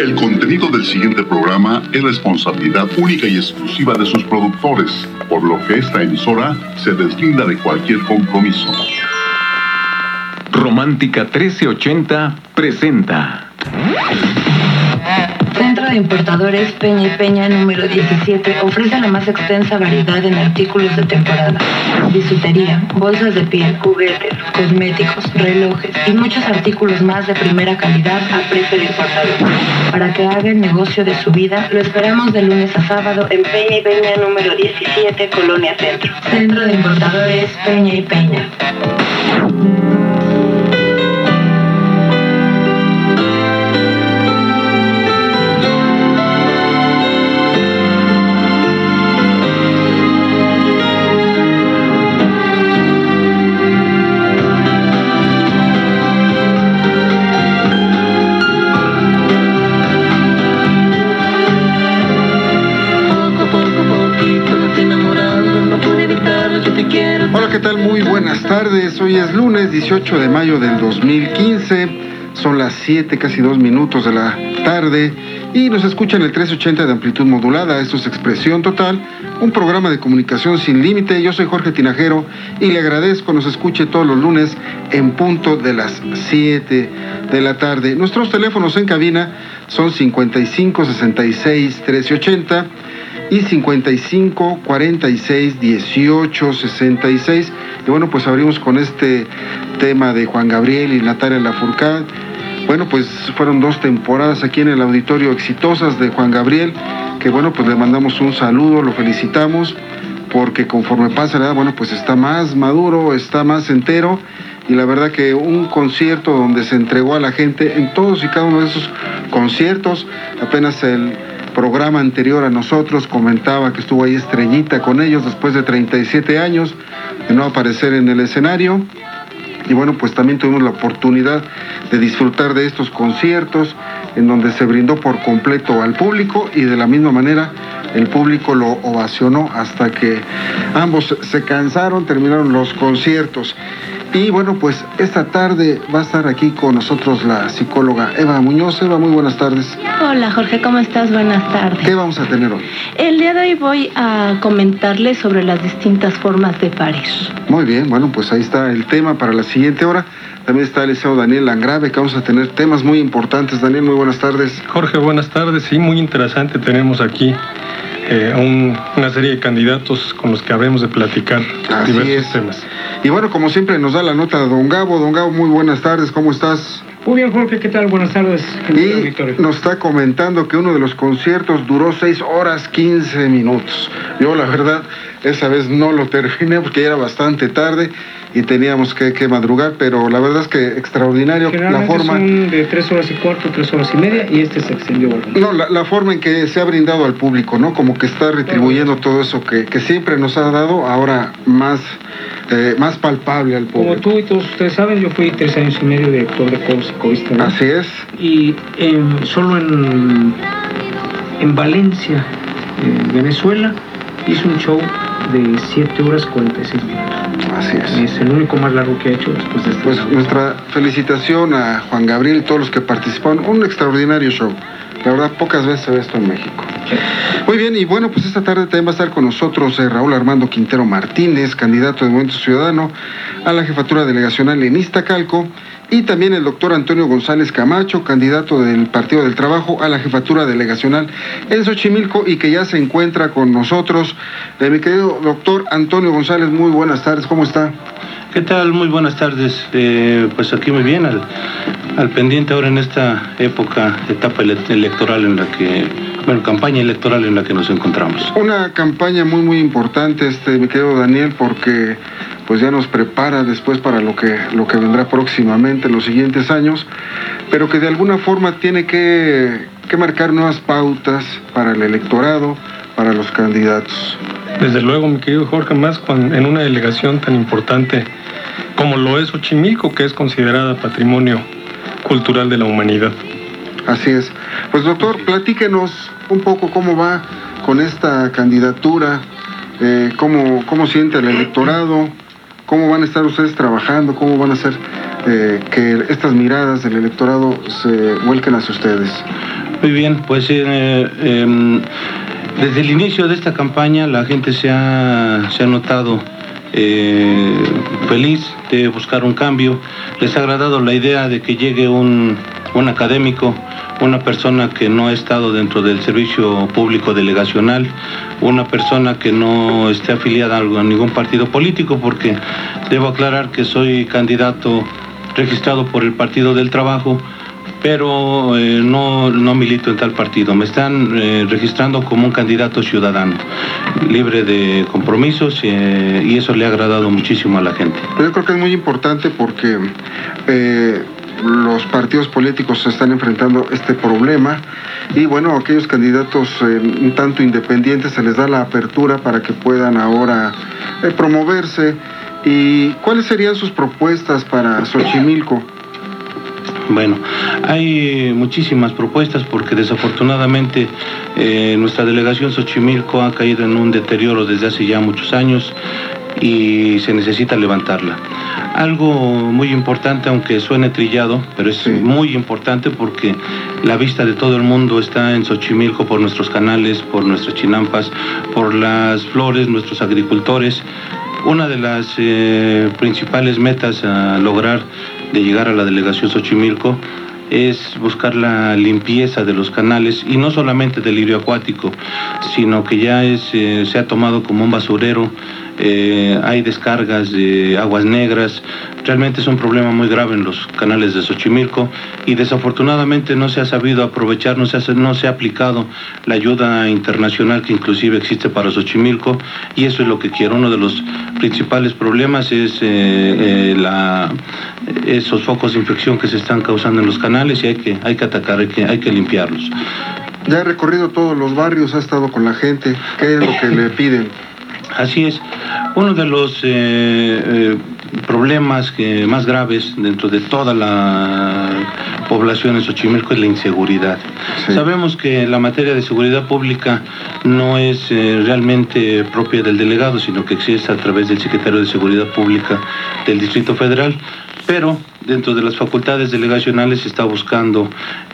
El contenido del siguiente programa es responsabilidad única y exclusiva de sus productores, por lo que esta emisora se deslinda de cualquier compromiso. Romántica 1380 presenta. Centro de Importadores Peña y Peña número 17 ofrece la más extensa variedad en artículos de temporada. Bisutería, bolsas de piel, juguetes, cosméticos, relojes y muchos artículos más de primera calidad a precio de importador. Para que haga el negocio de su vida, lo esperamos de lunes a sábado en Peña y Peña número 17, Colonia Centro. Centro de Importadores Peña y Peña. Hola, ¿qué tal? Muy buenas tardes. Hoy es lunes 18 de mayo del 2015. Son las 7, casi 2 minutos de la tarde. Y nos escuchan el 1380 de amplitud modulada. Esto es Expresión Total, un programa de comunicación sin límite. Yo soy Jorge Tinajero y le agradezco nos escuche todos los lunes en punto de las 7 de la tarde. Nuestros teléfonos en cabina son 55 66 1380 y 55 46 18 66. Y bueno, pues abrimos con este tema de Juan Gabriel y Natalia Lafourcade. Bueno, pues fueron 2 temporadas aquí en el auditorio exitosas de Juan Gabriel, que bueno, pues le mandamos un saludo, lo felicitamos, porque conforme pasa la edad, bueno, pues está más maduro, está más entero, y la verdad que un concierto donde se entregó a la gente en todos y cada uno de esos conciertos. Apenas el programa anterior a nosotros comentaba que estuvo ahí Estrellita con ellos después de 37 años de no aparecer en el escenario. Y bueno, pues también tuvimos la oportunidad de disfrutar de estos conciertos en donde se brindó por completo al público, y de la misma manera el público lo ovacionó hasta que ambos se cansaron, terminaron los conciertos. Y bueno, pues esta tarde va a estar aquí con nosotros la psicóloga Eva Muñoz. Eva, muy buenas tardes. Hola Jorge, ¿cómo estás? Buenas tardes. ¿Qué vamos a tener hoy? El día de hoy voy a comentarles sobre las distintas formas de parir. Muy bien, bueno, pues ahí está el tema para la siguiente hora. También está el licenciado Daniel Langrave, que vamos a tener temas muy importantes. Daniel, muy buenas tardes. Jorge, buenas tardes. Sí, muy interesante. Tenemos aquí una serie de candidatos con los que habremos de platicar diversos temas. Y bueno, como siempre nos da la nota don Gabo. Don Gabo, muy buenas tardes, ¿cómo estás? Muy bien, Jorge, ¿qué tal? Buenas tardes. Y nos está comentando que uno de los conciertos duró 6 horas 15 minutos. Yo la verdad, esa vez no lo terminé porque ya era bastante tarde y teníamos que madrugar, pero la verdad es que extraordinario la forma. Son de 3 horas y cuarto, 3 horas y media, y este se extendió bastante. No, la forma en que se ha brindado al público, ¿no? Como que está retribuyendo todo eso que siempre nos ha dado, ahora más palpable al público. Como tú y todos ustedes saben, yo fui 3 años y medio de actor de coro psicoísta, ¿no? Así es. Y solo en Valencia, Venezuela, hice un show de 7 horas 46 minutos. Así es. Es el único más largo que he hecho después de este. Pues nuestra felicitación a Juan Gabriel y todos los que participaron. Un extraordinario show. La verdad, pocas veces se ve esto en México. Sí. Muy bien, y bueno, pues esta tarde también va a estar con nosotros Raúl Armando Quintero Martínez, candidato de Movimiento Ciudadano a la jefatura delegacional en Iztacalco, y también el doctor Antonio González Camacho, candidato del Partido del Trabajo a la jefatura delegacional en Xochimilco, y que ya se encuentra con nosotros. Mi querido doctor Antonio González, muy buenas tardes, ¿cómo está? ¿Qué tal? Muy buenas tardes. Pues aquí muy bien, al pendiente ahora en esta etapa electoral en la que, campaña electoral en la que nos encontramos. Una campaña muy, muy importante, mi querido Daniel, porque pues ya nos prepara después para lo que vendrá próximamente en los siguientes años, pero que de alguna forma tiene que marcar nuevas pautas para el electorado, para los candidatos. Desde luego, mi querido Jorge, más en una delegación tan importante como lo es Xochimilco, que es considerada patrimonio cultural de la humanidad. Así es. Pues doctor, platíquenos un poco cómo va con esta candidatura, cómo siente el electorado, cómo van a estar ustedes trabajando, cómo van a hacer que estas miradas del electorado se vuelquen hacia ustedes. Muy bien, pues desde el inicio de esta campaña la gente se ha notado feliz de buscar un cambio. Les ha agradado la idea de que llegue un académico, una persona que no ha estado dentro del servicio público delegacional, una persona que no esté afiliada a ningún partido político, porque debo aclarar que soy candidato registrado por el Partido del Trabajo, pero no milito en tal partido. Me están registrando como un candidato ciudadano, libre de compromisos, y eso le ha agradado muchísimo a la gente. Yo creo que es muy importante porque los partidos políticos se están enfrentando este problema y bueno, aquellos candidatos un tanto independientes se les da la apertura para que puedan ahora promoverse. ¿Y cuáles serían sus propuestas para Xochimilco? Bueno, hay muchísimas propuestas porque desafortunadamente nuestra delegación Xochimilco ha caído en un deterioro desde hace ya muchos años y se necesita levantarla. Algo muy importante, aunque suene trillado, pero es muy importante porque la vista de todo el mundo está en Xochimilco por nuestros canales, por nuestras chinampas, por las flores, nuestros agricultores. Una de las principales metas a lograr de llegar a la delegación Xochimilco es buscar la limpieza de los canales, y no solamente del lirio acuático, sino que ya se ha tomado como un basurero. Hay descargas de aguas negras. Realmente es un problema muy grave en los canales de Xochimilco y desafortunadamente no se ha sabido aprovechar, no se ha aplicado la ayuda internacional que inclusive existe para Xochimilco, y eso es lo que quiero. Uno de los principales problemas es esos focos de infección que se están causando en los canales, y hay que atacar, hay que limpiarlos. Ya ha recorrido todos los barrios, ha estado con la gente. ¿Qué es lo que le piden? Así es. Uno de los problemas más graves dentro de toda la población en Xochimilco es la inseguridad. Sí. Sabemos que la materia de seguridad pública no es realmente propia del delegado, sino que existe a través del secretario de Seguridad Pública del Distrito Federal, pero dentro de las facultades delegacionales se está buscando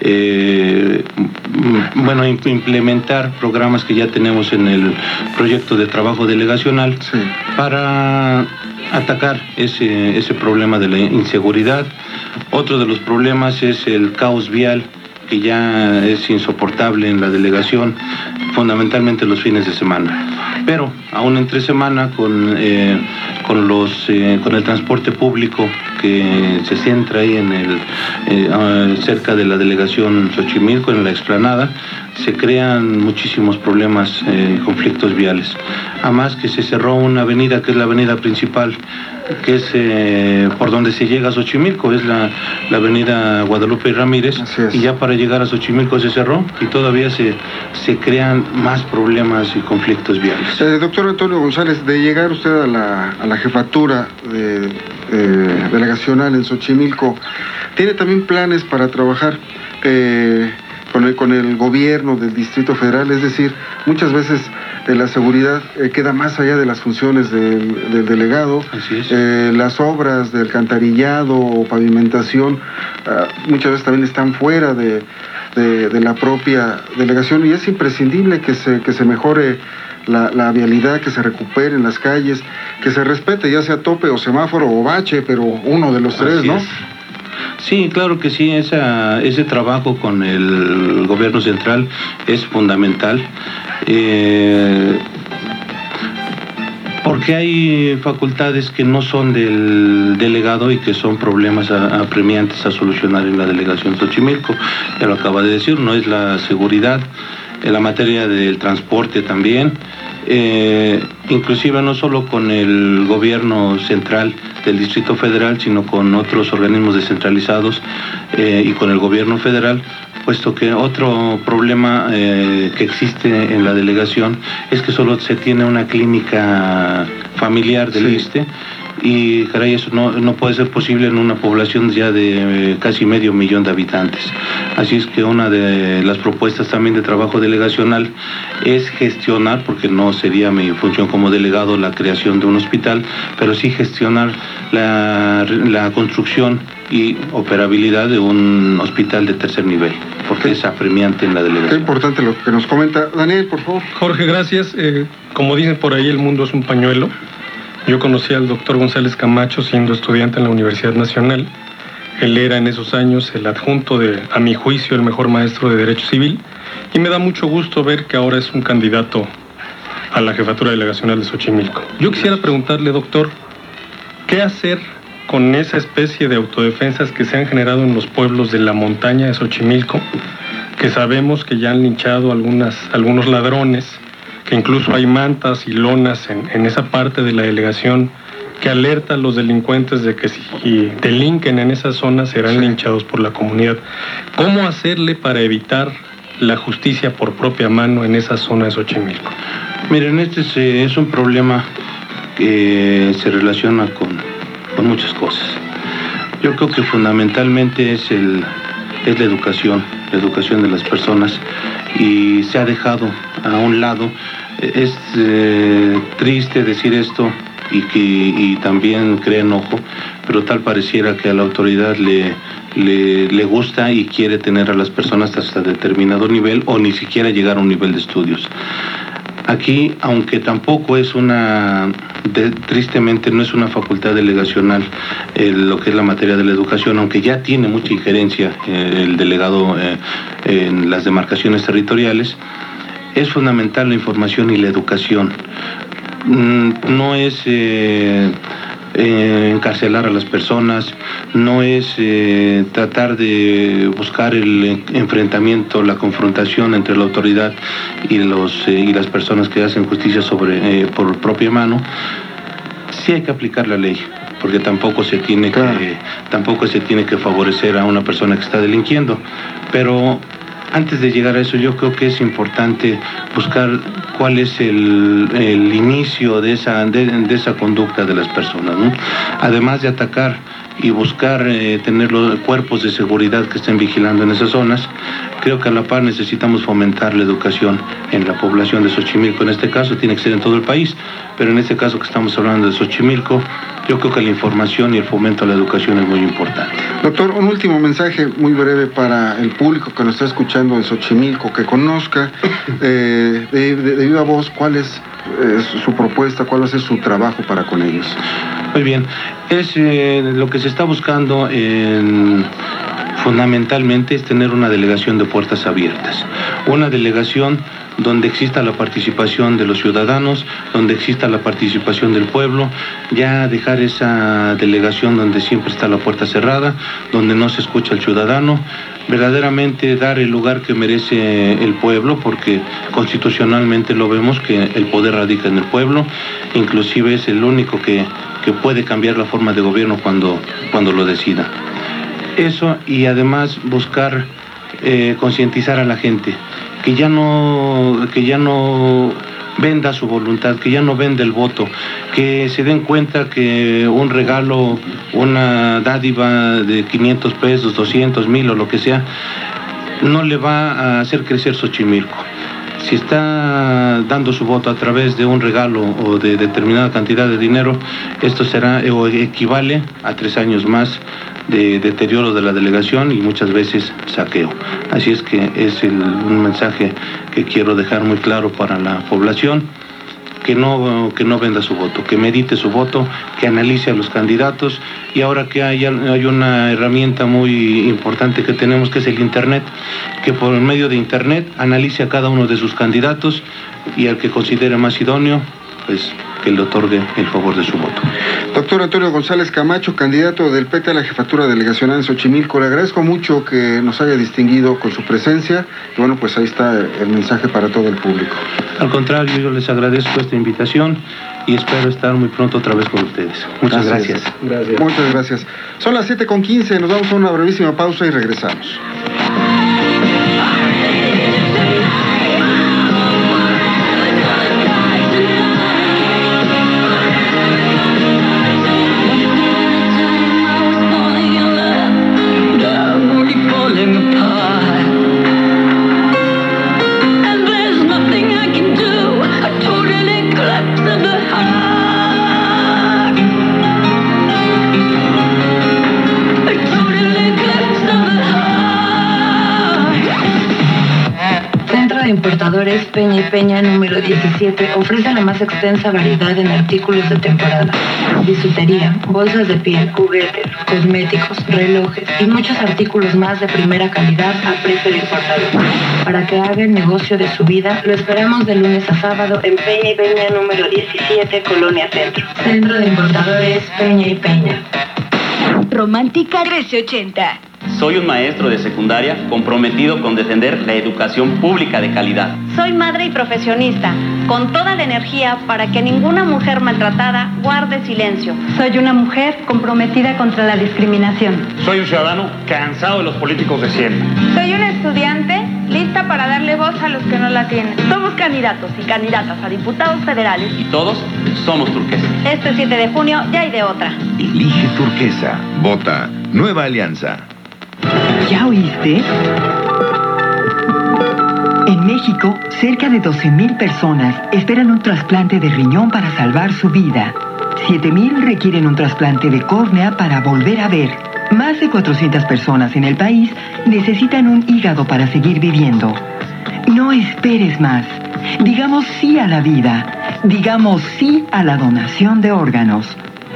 implementar programas que ya tenemos en el proyecto de trabajo delegacional, sí, para atacar ese problema de la inseguridad. Otro de los problemas es el caos vial, que ya es insoportable en la delegación, fundamentalmente los fines de semana. Pero aún entre semana, con el transporte público que se centra ahí cerca de la delegación Xochimilco, en la explanada, se crean muchísimos problemas y conflictos viales. Además que se cerró una avenida que es la avenida principal, que es por donde se llega a Xochimilco, es la avenida Guadalupe y Ramírez, y ya para llegar a Xochimilco se cerró y todavía se crean más problemas y conflictos viales. Doctor Antonio González, de llegar usted a la jefatura delegacional en Xochimilco, ¿tiene también planes para trabajar con el gobierno del Distrito Federal? Es decir, muchas veces la seguridad queda más allá de las funciones del delegado. Así es. Las obras de alcantarillado o pavimentación muchas veces también están fuera de la propia delegación, y es imprescindible que se mejore la vialidad, que se recuperen las calles, que se respete, ya sea tope o semáforo o bache, pero uno de los tres, ¿no? Sí, claro que sí, ese trabajo con el gobierno central es fundamental, porque hay facultades que no son del delegado y que son problemas apremiantes a solucionar en la delegación Xochimilco. Ya lo acaba de decir, no es la seguridad, en la materia del transporte también, inclusive no solo con el gobierno central del Distrito Federal, sino con otros organismos descentralizados y con el gobierno federal, puesto que otro problema que existe en la delegación es que solo se tiene una clínica familiar del ISSSTE, y caray, eso no puede ser posible en una población ya de casi 500,000 de habitantes. Así es que una de las propuestas también de trabajo delegacional es gestionar, porque no sería mi función como delegado la creación de un hospital, pero sí gestionar la construcción y operabilidad de un hospital de tercer nivel, porque es apremiante en la delegación. Qué importante lo que nos comenta. Daniel, por favor. Jorge, gracias. Como dicen por ahí, el mundo es un pañuelo. Yo conocí al doctor González Camacho siendo estudiante en la Universidad Nacional. Él era en esos años el adjunto de, a mi juicio, el mejor maestro de Derecho Civil, y me da mucho gusto ver que ahora es un candidato a la jefatura delegacional de Xochimilco. Yo quisiera preguntarle, doctor, ¿qué hacer con esa especie de autodefensas que se han generado en los pueblos de la montaña de Xochimilco, que sabemos que ya han linchado algunos ladrones, que incluso hay mantas y lonas en esa parte de la delegación que alerta a los delincuentes de que si delinquen en esa zona serán linchados por la comunidad? ¿Cómo hacerle para evitar la justicia por propia mano en esa zona de Xochimilco? Miren, este es un problema que se relaciona con muchas cosas. Yo creo que fundamentalmente es la educación de las personas, y se ha dejado a un lado. Es triste decir esto y también crea enojo, pero tal pareciera que a la autoridad le gusta y quiere tener a las personas hasta determinado nivel o ni siquiera llegar a un nivel de estudios. Aquí, aunque tampoco es tristemente no es una facultad delegacional lo que es la materia de la educación, aunque ya tiene mucha injerencia el delegado en las demarcaciones territoriales, es fundamental la información y la educación. No es encarcelar a las personas, no es tratar de buscar el enfrentamiento, la confrontación entre la autoridad y las personas que hacen justicia por propia mano. Sí hay que aplicar la ley, porque tampoco se tiene que favorecer a una persona que está delinquiendo, pero antes de llegar a eso, yo creo que es importante buscar cuál es el inicio de esa conducta de las personas, ¿no? Además de atacar y buscar tener los cuerpos de seguridad que estén vigilando en esas zonas, creo que a la par necesitamos fomentar la educación en la población de Xochimilco. En este caso tiene que ser en todo el país, pero en este caso que estamos hablando de Xochimilco, yo creo que la información y el fomento a la educación es muy importante. Doctor, un último mensaje muy breve para el público que nos está escuchando de Xochimilco, que conozca de viva voz cuál es su propuesta, cuál va a ser su trabajo para con ellos. Muy bien, es lo que se está buscando fundamentalmente es tener una delegación de puertas abiertas, una delegación donde exista la participación de los ciudadanos, donde exista la participación del pueblo, ya dejar esa delegación donde siempre está la puerta cerrada, donde no se escucha al ciudadano, verdaderamente dar el lugar que merece el pueblo, porque constitucionalmente lo vemos que el poder radica en el pueblo, inclusive es el único que puede cambiar la forma de gobierno cuando lo decida. Eso, y además buscar concientizar a la gente, que ya no venda su voluntad, que ya no venda el voto, que se den cuenta que un regalo, una dádiva de 500 pesos, 200, 1000 o lo que sea, no le va a hacer crecer Xochimilco. Si está dando su voto a través de un regalo o de determinada cantidad de dinero, esto será o equivale a 3 años más de deterioro de la delegación y muchas veces saqueo. Así es que es un mensaje que quiero dejar muy claro para la población, que no venda su voto, que medite su voto, que analice a los candidatos, y ahora que hay una herramienta muy importante que tenemos, que es el Internet, que por medio de Internet analice a cada uno de sus candidatos y al que considere más idóneo, pues que le otorgue el favor de su voto. Doctor Antonio González Camacho, candidato del PT a la jefatura delegacional en Xochimilco, le agradezco mucho que nos haya distinguido con su presencia, y bueno, pues ahí está el mensaje para todo el público. Al contrario, yo les agradezco esta invitación y espero estar muy pronto otra vez con ustedes. Muchas gracias. Muchas gracias. Son las 7:15, nos vamos a una brevísima pausa y regresamos. It's de Importadores Peña y Peña número 17 ofrece la más extensa variedad en artículos de temporada. Bisutería, bolsas de piel, juguetes, cosméticos, relojes y muchos artículos más de primera calidad a precio de importador. Para que haga el negocio de su vida, lo esperamos de lunes a sábado en Peña y Peña número 17, Colonia Centro. Centro de Importadores Peña y Peña. Romántica 1380. Soy un maestro de secundaria comprometido con defender la educación pública de calidad. Soy madre y profesionista, con toda la energía para que ninguna mujer maltratada guarde silencio. Soy una mujer comprometida contra la discriminación. Soy un ciudadano cansado de los políticos de siempre. Soy una estudiante lista para darle voz a los que no la tienen. Somos candidatos y candidatas a diputados federales. Y todos somos turquesa. Este 7 de junio ya hay de otra. Elige Turquesa. Vota Nueva Alianza. ¿Ya oíste? En México, cerca de 12,000 personas esperan un trasplante de riñón para salvar su vida. 7,000 requieren un trasplante de córnea para volver a ver. Más de 400 personas en el país necesitan un hígado para seguir viviendo. No esperes más. Digamos sí a la vida. Digamos sí a la donación de órganos.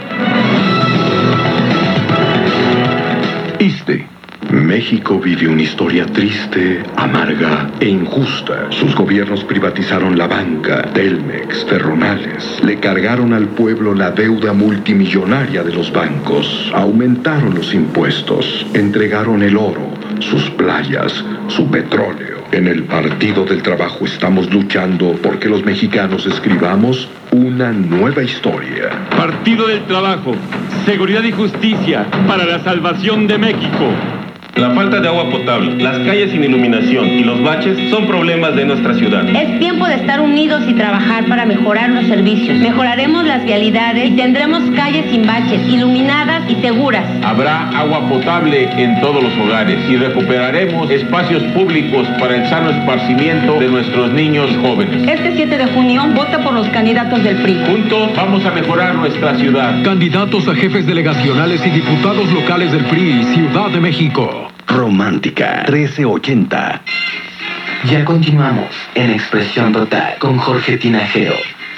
México vive una historia triste, amarga e injusta. Sus gobiernos privatizaron la banca, Telmex, Ferronales. Le cargaron al pueblo la deuda multimillonaria de los bancos. Aumentaron los impuestos. Entregaron el oro, sus playas, su petróleo. En el Partido del Trabajo estamos luchando porque los mexicanos escribamos una nueva historia. Partido del Trabajo, seguridad y justicia para la salvación de México. La falta de agua potable, las calles sin iluminación y los baches son problemas de nuestra ciudad. Es tiempo de estar unidos y trabajar para mejorar los servicios. Mejoraremos las vialidades y tendremos calles sin baches, iluminadas y seguras. Habrá agua potable en todos los hogares y recuperaremos espacios públicos para el sano esparcimiento de nuestros niños jóvenes. Este 7 de junio, vota por los candidatos del PRI. Juntos vamos a mejorar nuestra ciudad. Candidatos a jefes delegacionales y diputados locales del PRI, Ciudad de México. Romántica 1380. Ya continuamos en Expresión Total con Jorge Tinajero.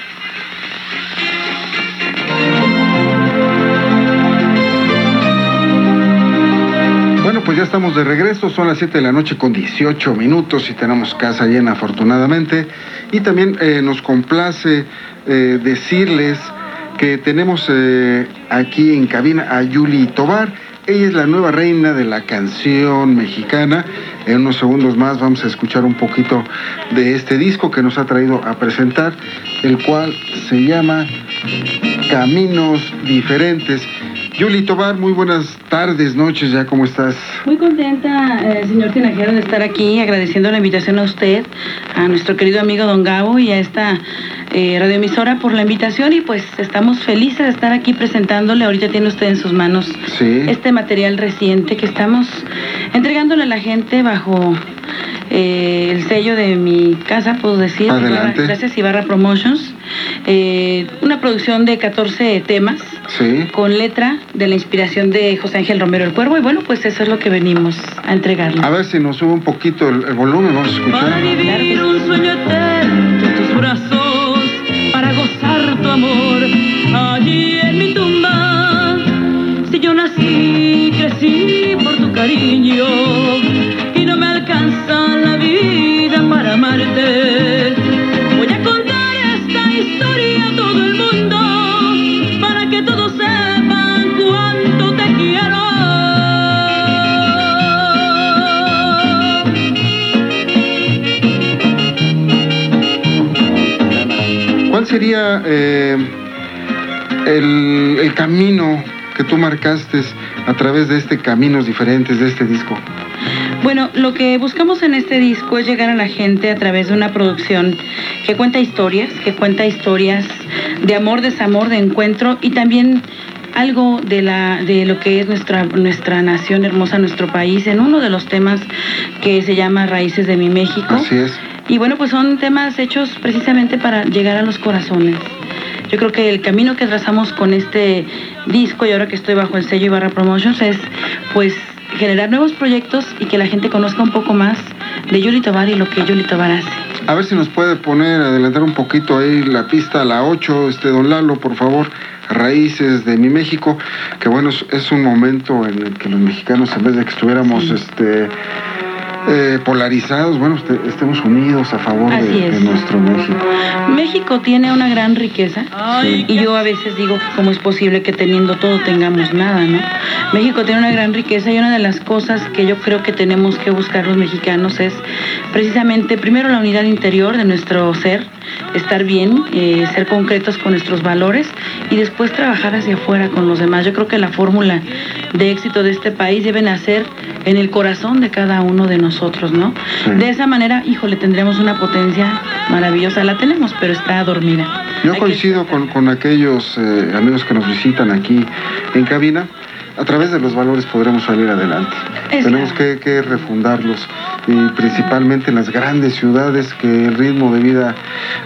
Bueno, pues ya estamos de regreso, son las 7 de la noche con 18 minutos y tenemos casa llena afortunadamente. Y también nos complace decirles que tenemos aquí en cabina a Yuli Tovar. Ella es la nueva reina de la canción mexicana. En unos segundos más vamos a escuchar un poquito de este disco que nos ha traído a presentar, el cual se llama Caminos Diferentes. Yuli Tovar, muy buenas tardes, noches, ya, ¿cómo estás? Muy contenta, señor Tinajero, de estar aquí, agradeciendo la invitación a usted, a nuestro querido amigo Don Gabo y a esta radioemisora por la invitación, y pues estamos felices de estar aquí presentándole. Ahorita tiene usted en sus manos este material reciente que estamos entregándole a la gente bajo el sello de mi casa, puedo decir. Adelante. Gracias, Ibarra Promotions. Una producción de 14 temas, con letra de la inspiración de José Ángel Romero el Cuervo, y bueno, pues eso es lo que venimos a entregarle. A ver si nos sube un poquito el volumen, vamos a escuchar. Para vivir un sueño eterno en tus brazos, para gozar tu amor allí en mi tumba. Si yo nací, crecí por tu cariño y no me alcanza la vida para amarte, voy a contar esta historia a todo el mundo para que todos sepan cuánto te quiero. ¿Cuál sería el camino que tú marcaste a través de Caminos Diferentes, de este disco? Bueno, lo que buscamos en este disco es llegar a la gente a través de una producción que cuenta historias de amor, desamor, de encuentro, y también algo de lo que es nuestra nación hermosa, nuestro país, en uno de los temas que se llama Raíces de mi México. Así es. Y bueno, pues son temas hechos precisamente para llegar a los corazones. Yo creo que el camino que trazamos con este disco, y ahora que estoy bajo el sello Ibarra Promotions, es pues generar nuevos proyectos y que la gente conozca un poco más de Yuli Tovar y lo que Yuli Tovar hace. A ver si nos puede adelantar un poquito ahí la pista a la 8, don Lalo, por favor. Raíces de mi México, que bueno, es un momento en el que los mexicanos, en vez de que estuviéramos polarizados, bueno, estemos unidos a favor de nuestro México. México tiene una gran riqueza, y yo a veces digo que cómo es posible que teniendo todo tengamos nada, ¿no? México tiene una gran riqueza, y una de las cosas que yo creo que tenemos que buscar los mexicanos es precisamente, primero, la unidad interior de nuestro ser, estar bien, ser concretos con nuestros valores, y después trabajar hacia afuera con los demás. Yo creo que la fórmula de éxito de este país debe nacer en el corazón de cada uno de nosotros, ¿no? Sí. De esa manera, híjole, tendremos una potencia maravillosa. La tenemos, pero está dormida. Yo coincido con aquellos amigos que nos visitan aquí en cabina. A través de los valores podremos salir adelante. Tenemos que refundarlos, y principalmente en las grandes ciudades, que el ritmo de vida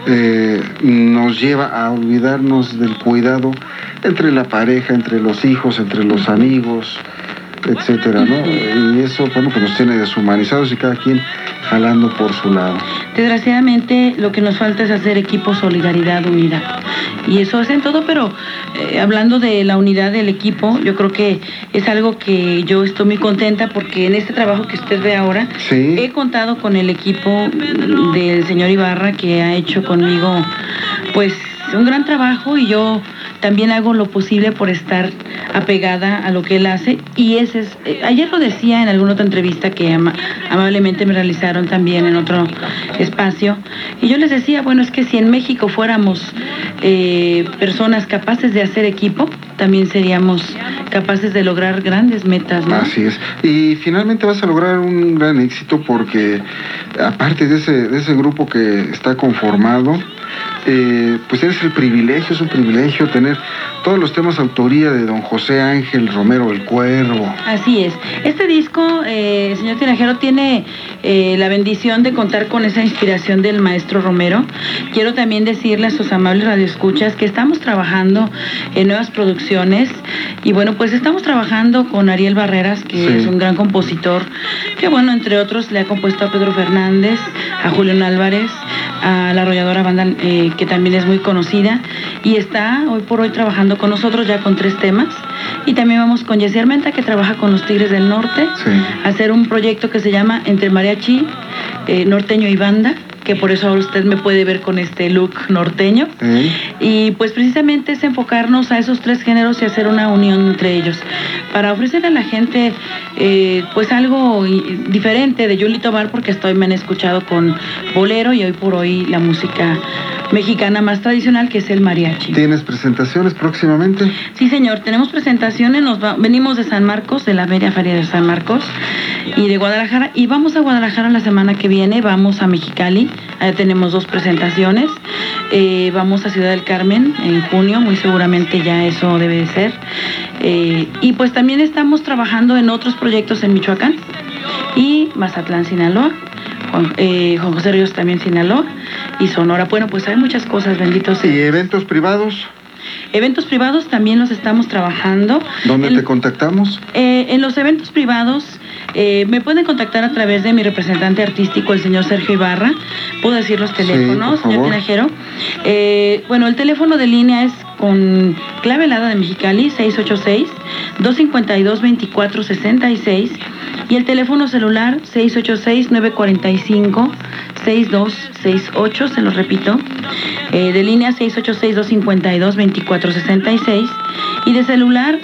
nos lleva a olvidarnos del cuidado entre la pareja, entre los hijos, entre los amigos, etcétera, ¿no? Y eso, bueno, pues nos tiene deshumanizados y cada quien jalando por su lado. Desgraciadamente, lo que nos falta es hacer equipo, solidaridad, unidad. Y eso es en todo, pero hablando de la unidad del equipo, yo creo que es algo que yo estoy muy contenta, porque en este trabajo que usted ve ahora, he contado con el equipo del señor Ibarra, que ha hecho conmigo, pues, un gran trabajo, y yo también hago lo posible por estar apegada a lo que él hace, y ese es, ayer lo decía en alguna otra entrevista que amablemente me realizaron también en otro espacio, y yo les decía, bueno, es que si en México fuéramos personas capaces de hacer equipo, también seríamos capaces de lograr grandes metas, ¿no? Así es, y finalmente vas a lograr un gran éxito, porque aparte de ese grupo que está conformado, pues es un privilegio tener todos los temas de autoría de don José Ángel Romero el Cuervo. Así es. Este disco, señor Tinajero, tiene la bendición de contar con esa inspiración del maestro Romero. Quiero también decirle a sus amables radioescuchas que estamos trabajando en nuevas producciones, y bueno, pues estamos trabajando con Ariel Barreras, que es un gran compositor, que bueno, entre otros le ha compuesto a Pedro Fernández, a Julián Álvarez, a la arrolladora banda que también es muy conocida, y está hoy por hoy trabajando con nosotros ya con 3 temas, y también vamos con Jessy Armenta, que trabaja con los Tigres del Norte, a hacer un proyecto que se llama Entre Mariachi, Norteño y Banda, que por eso ahora usted me puede ver con este look norteño, y pues precisamente es enfocarnos a esos 3 géneros y hacer una unión entre ellos, para ofrecerle a la gente pues algo diferente de Yuli Tobar, porque me han escuchado con bolero, y hoy por hoy la música mexicana más tradicional, que es el mariachi. ¿Tienes presentaciones próximamente? Sí, señor, tenemos presentaciones, venimos de San Marcos, de la Media Feria de San Marcos, y de Guadalajara, y vamos a Guadalajara la semana que viene, vamos a Mexicali, allá tenemos 2 presentaciones, vamos a Ciudad del Carmen en junio, muy seguramente ya eso debe de ser, y pues también estamos trabajando en otros proyectos en Michoacán y Mazatlán, Sinaloa, Juan José Ríos también, Sinaloa, y Sonora. Bueno, pues hay muchas cosas, benditos. ¿Y eventos privados? Eventos privados también los estamos trabajando. ¿Dónde te contactamos? En los eventos privados me pueden contactar a través de mi representante artístico, el señor Sergio Ibarra. Puedo decir los teléfonos, señor Tinajero. Bueno, el teléfono de línea es con clave helada de Mexicali, 686-252-2466, y el teléfono celular 686-945-6268, se los repito, de línea 686-252-2466, y de celular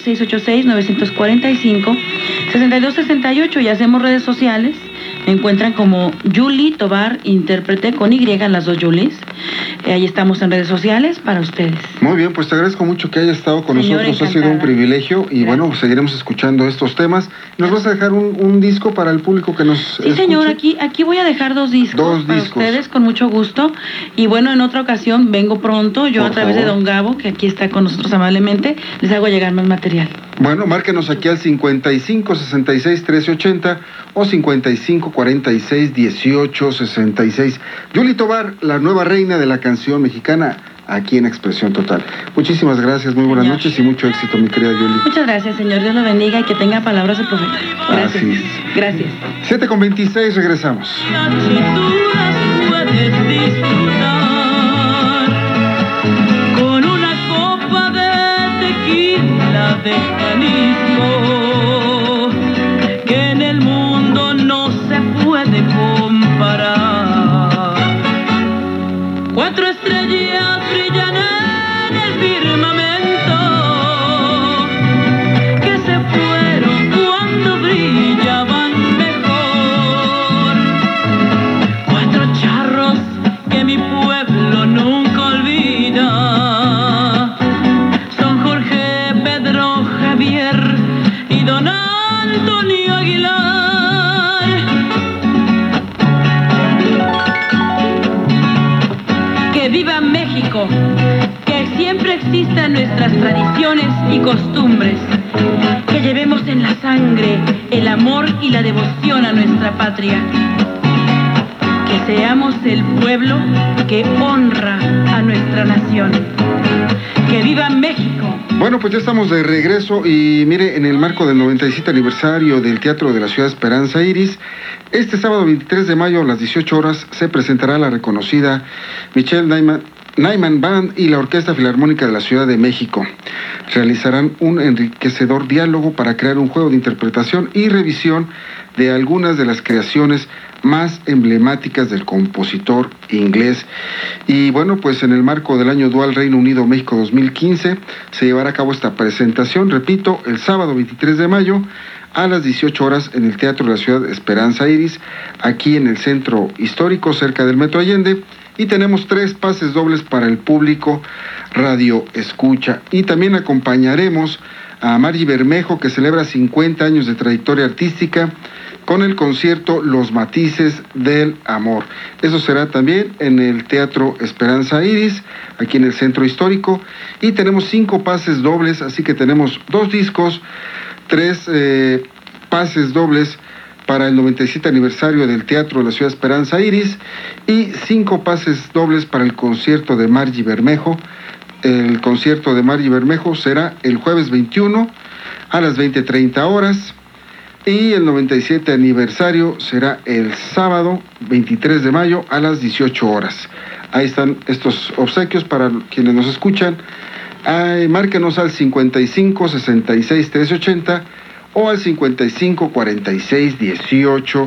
686-945-6268, y hacemos redes sociales. Me encuentran como Yuli Tobar, intérprete, con Y, las 2 Yulis. Ahí estamos en redes sociales para ustedes. Muy bien, pues te agradezco mucho que hayas estado con nosotros. Encantada. Ha sido un privilegio, y bueno, pues seguiremos escuchando estos temas. ¿Nos vas a dejar un disco para el público que nos escuche? Sí, señor, aquí voy a dejar 2 discos para ustedes, con mucho gusto. Y bueno, en otra ocasión vengo pronto, yo a través de don Gabo, que aquí está con nosotros amablemente, les hago llegar más material. Bueno, márquenos aquí al 55 66 1380 o 55 46 18 66. Yuli Tobar, la nueva reina de la canción mexicana, aquí en Expresión Total. Muchísimas gracias, muy buenas noches y mucho éxito, mi querida Yuli. Muchas gracias, señor. Dios lo bendiga y que tenga palabras de profeta. Gracias. Así es. Gracias. 7:26, regresamos. comparar. 4 estrellas brillan en el firmamento, que se fueron cuando brillaban mejor. 4 charros que mi pueblo nunca olvida, son Jorge, Pedro, Javier y don Antonio Aguilar. Que viva México, que siempre existan nuestras tradiciones y costumbres, que llevemos en la sangre el amor y la devoción a nuestra patria, que seamos el pueblo que honra a nuestra nación. ¡Que viva México! Bueno, pues ya estamos de regreso y mire, en el marco del 97 aniversario del Teatro de la Ciudad Esperanza Iris, este sábado 23 de mayo a las 18 horas se presentará la reconocida Michelle Nyman Band y la Orquesta Filarmónica de la Ciudad de México. Realizarán un enriquecedor diálogo para crear un juego de interpretación y revisión de algunas de las creaciones más emblemáticas del compositor inglés. Y bueno, pues en el marco del año dual Reino Unido-México 2015 se llevará a cabo esta presentación, repito, el sábado 23 de mayo a las 18 horas en el Teatro de la Ciudad Esperanza Iris, aquí en el Centro Histórico, cerca del Metro Allende. Y tenemos 3 pases dobles para el público radio escucha. Y también acompañaremos a Margie Bermejo, que celebra 50 años de trayectoria artística, con el concierto Los Matices del Amor. Eso será también en el Teatro Esperanza Iris, aquí en el Centro Histórico. Y tenemos 5 pases dobles, así que tenemos 2 discos, 3 pases dobles para el 97 aniversario del Teatro de la Ciudad Esperanza Iris y 5 pases dobles para el concierto de Margie Bermejo. El concierto de Margie Bermejo será el jueves 21 a las 20:30 horas y el 97 aniversario será el sábado 23 de mayo a las 18 horas. Ahí están estos obsequios para quienes nos escuchan. Márquenos al 55 66 1380 o al 55 46 18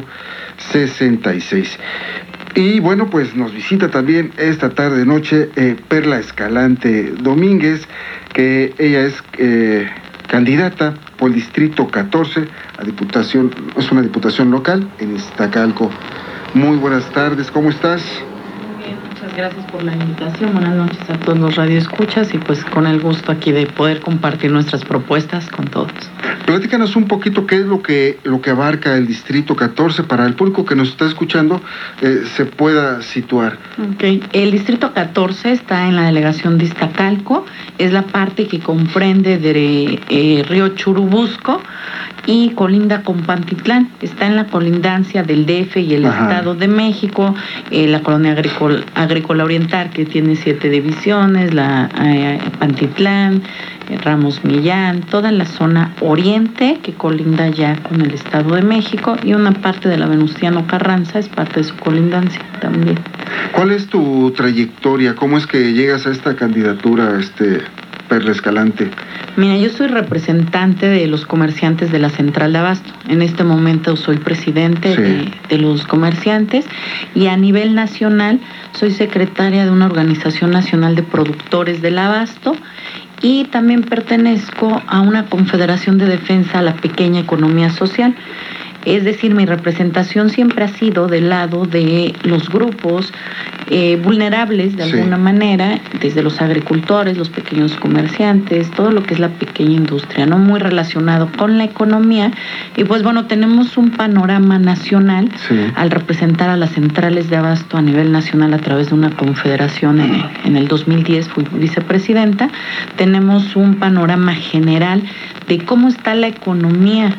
66. Y bueno, pues nos visita también esta tarde noche Perla Escalante Domínguez, que ella es candidata por el Distrito 14 a diputación, es una diputación local en Iztacalco. Muy buenas tardes, ¿cómo estás? Muchas gracias por la invitación, buenas noches a todos los radioescuchas y pues con el gusto aquí de poder compartir nuestras propuestas con todos. Platícanos un poquito qué es lo que abarca el Distrito 14 para el público que nos está escuchando se pueda situar. Okay. El Distrito 14 está en la delegación de Iztacalco, es la parte que comprende de Río Churubusco y colinda con Pantitlán. Está en la colindancia del DF y el Estado de México, la colonia agrícola oriental, que tiene 7 divisiones, la Pantitlán, Ramos Millán, toda la zona oriente que colinda ya con el Estado de México, y una parte de la Venustiano Carranza es parte de su colindancia también. ¿Cuál es tu trayectoria? ¿Cómo es que llegas a esta candidatura, Perla Escalante? Mira, yo soy representante de los comerciantes de la Central de Abasto. En este momento soy presidente de los comerciantes, y a nivel nacional soy secretaria de una organización nacional de productores del abasto, y también pertenezco a una confederación de defensa a la pequeña economía social. Es decir, mi representación siempre ha sido del lado de los grupos vulnerables de alguna manera, desde los agricultores, los pequeños comerciantes, todo lo que es la pequeña industria, ¿no? Muy relacionado con la economía. Y pues bueno, tenemos un panorama nacional al representar a las centrales de abasto a nivel nacional a través de una confederación. En el 2010 fui vicepresidenta. Tenemos un panorama general de cómo está la economía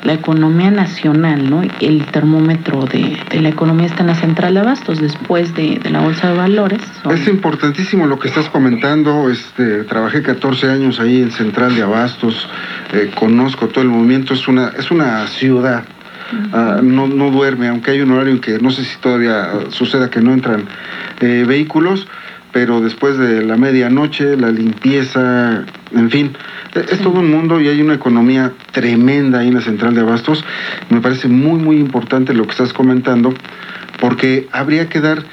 nacional, ¿no? El termómetro de la economía está en la Central de Abastos, después de la Bolsa de Valores. Es importantísimo lo que estás comentando. Trabajé 14 años ahí en Central de Abastos, conozco todo el movimiento. Es una ciudad, no duerme, aunque hay un horario en que no sé si todavía suceda que no entran vehículos, pero después de la medianoche, la limpieza, en fin, es todo un mundo, y hay una economía tremenda ahí en la Central de Abastos. Me parece muy, muy importante lo que estás comentando, porque habría que dar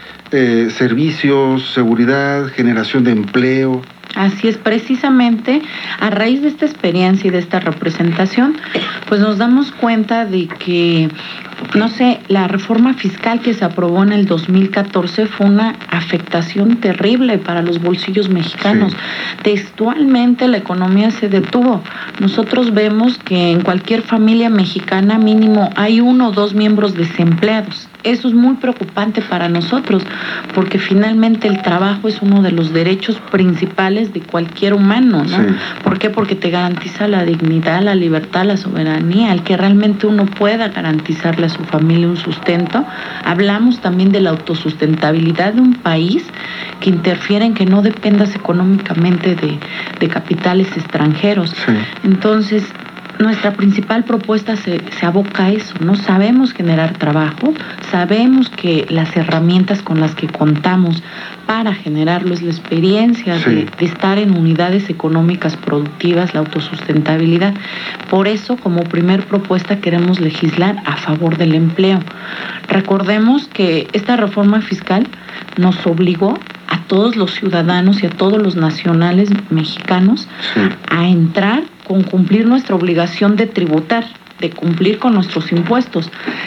servicios, seguridad, generación de empleo. Así es, precisamente a raíz de esta experiencia y de esta representación, pues nos damos cuenta de que, no sé, la reforma fiscal que se aprobó en el 2014 fue una afectación terrible para los bolsillos mexicanos. Sí. Textualmente la economía se detuvo. Nosotros vemos que en cualquier familia mexicana mínimo hay 1 o 2 miembros desempleados. Eso es muy preocupante para nosotros, porque finalmente el trabajo es uno de los derechos principales de cualquier humano, ¿no? Sí. ¿Por qué? Porque te garantiza la dignidad, la libertad, la soberanía, el que realmente uno pueda garantizarle a su familia un sustento. Hablamos también de la autosustentabilidad de un país que interfiere en que no dependas económicamente de capitales extranjeros. Sí. Entonces, nuestra principal propuesta se aboca a eso, ¿no? Sabemos generar trabajo, sabemos que las herramientas con las que contamos para generarlo es la experiencia de estar en unidades económicas productivas, la autosustentabilidad. Por eso, como primer propuesta, queremos legislar a favor del empleo. Recordemos que esta reforma fiscal nos obligó a todos los ciudadanos y a todos los nacionales mexicanos a entrar con cumplir nuestra obligación de tributar, de cumplir con nuestros impuestos.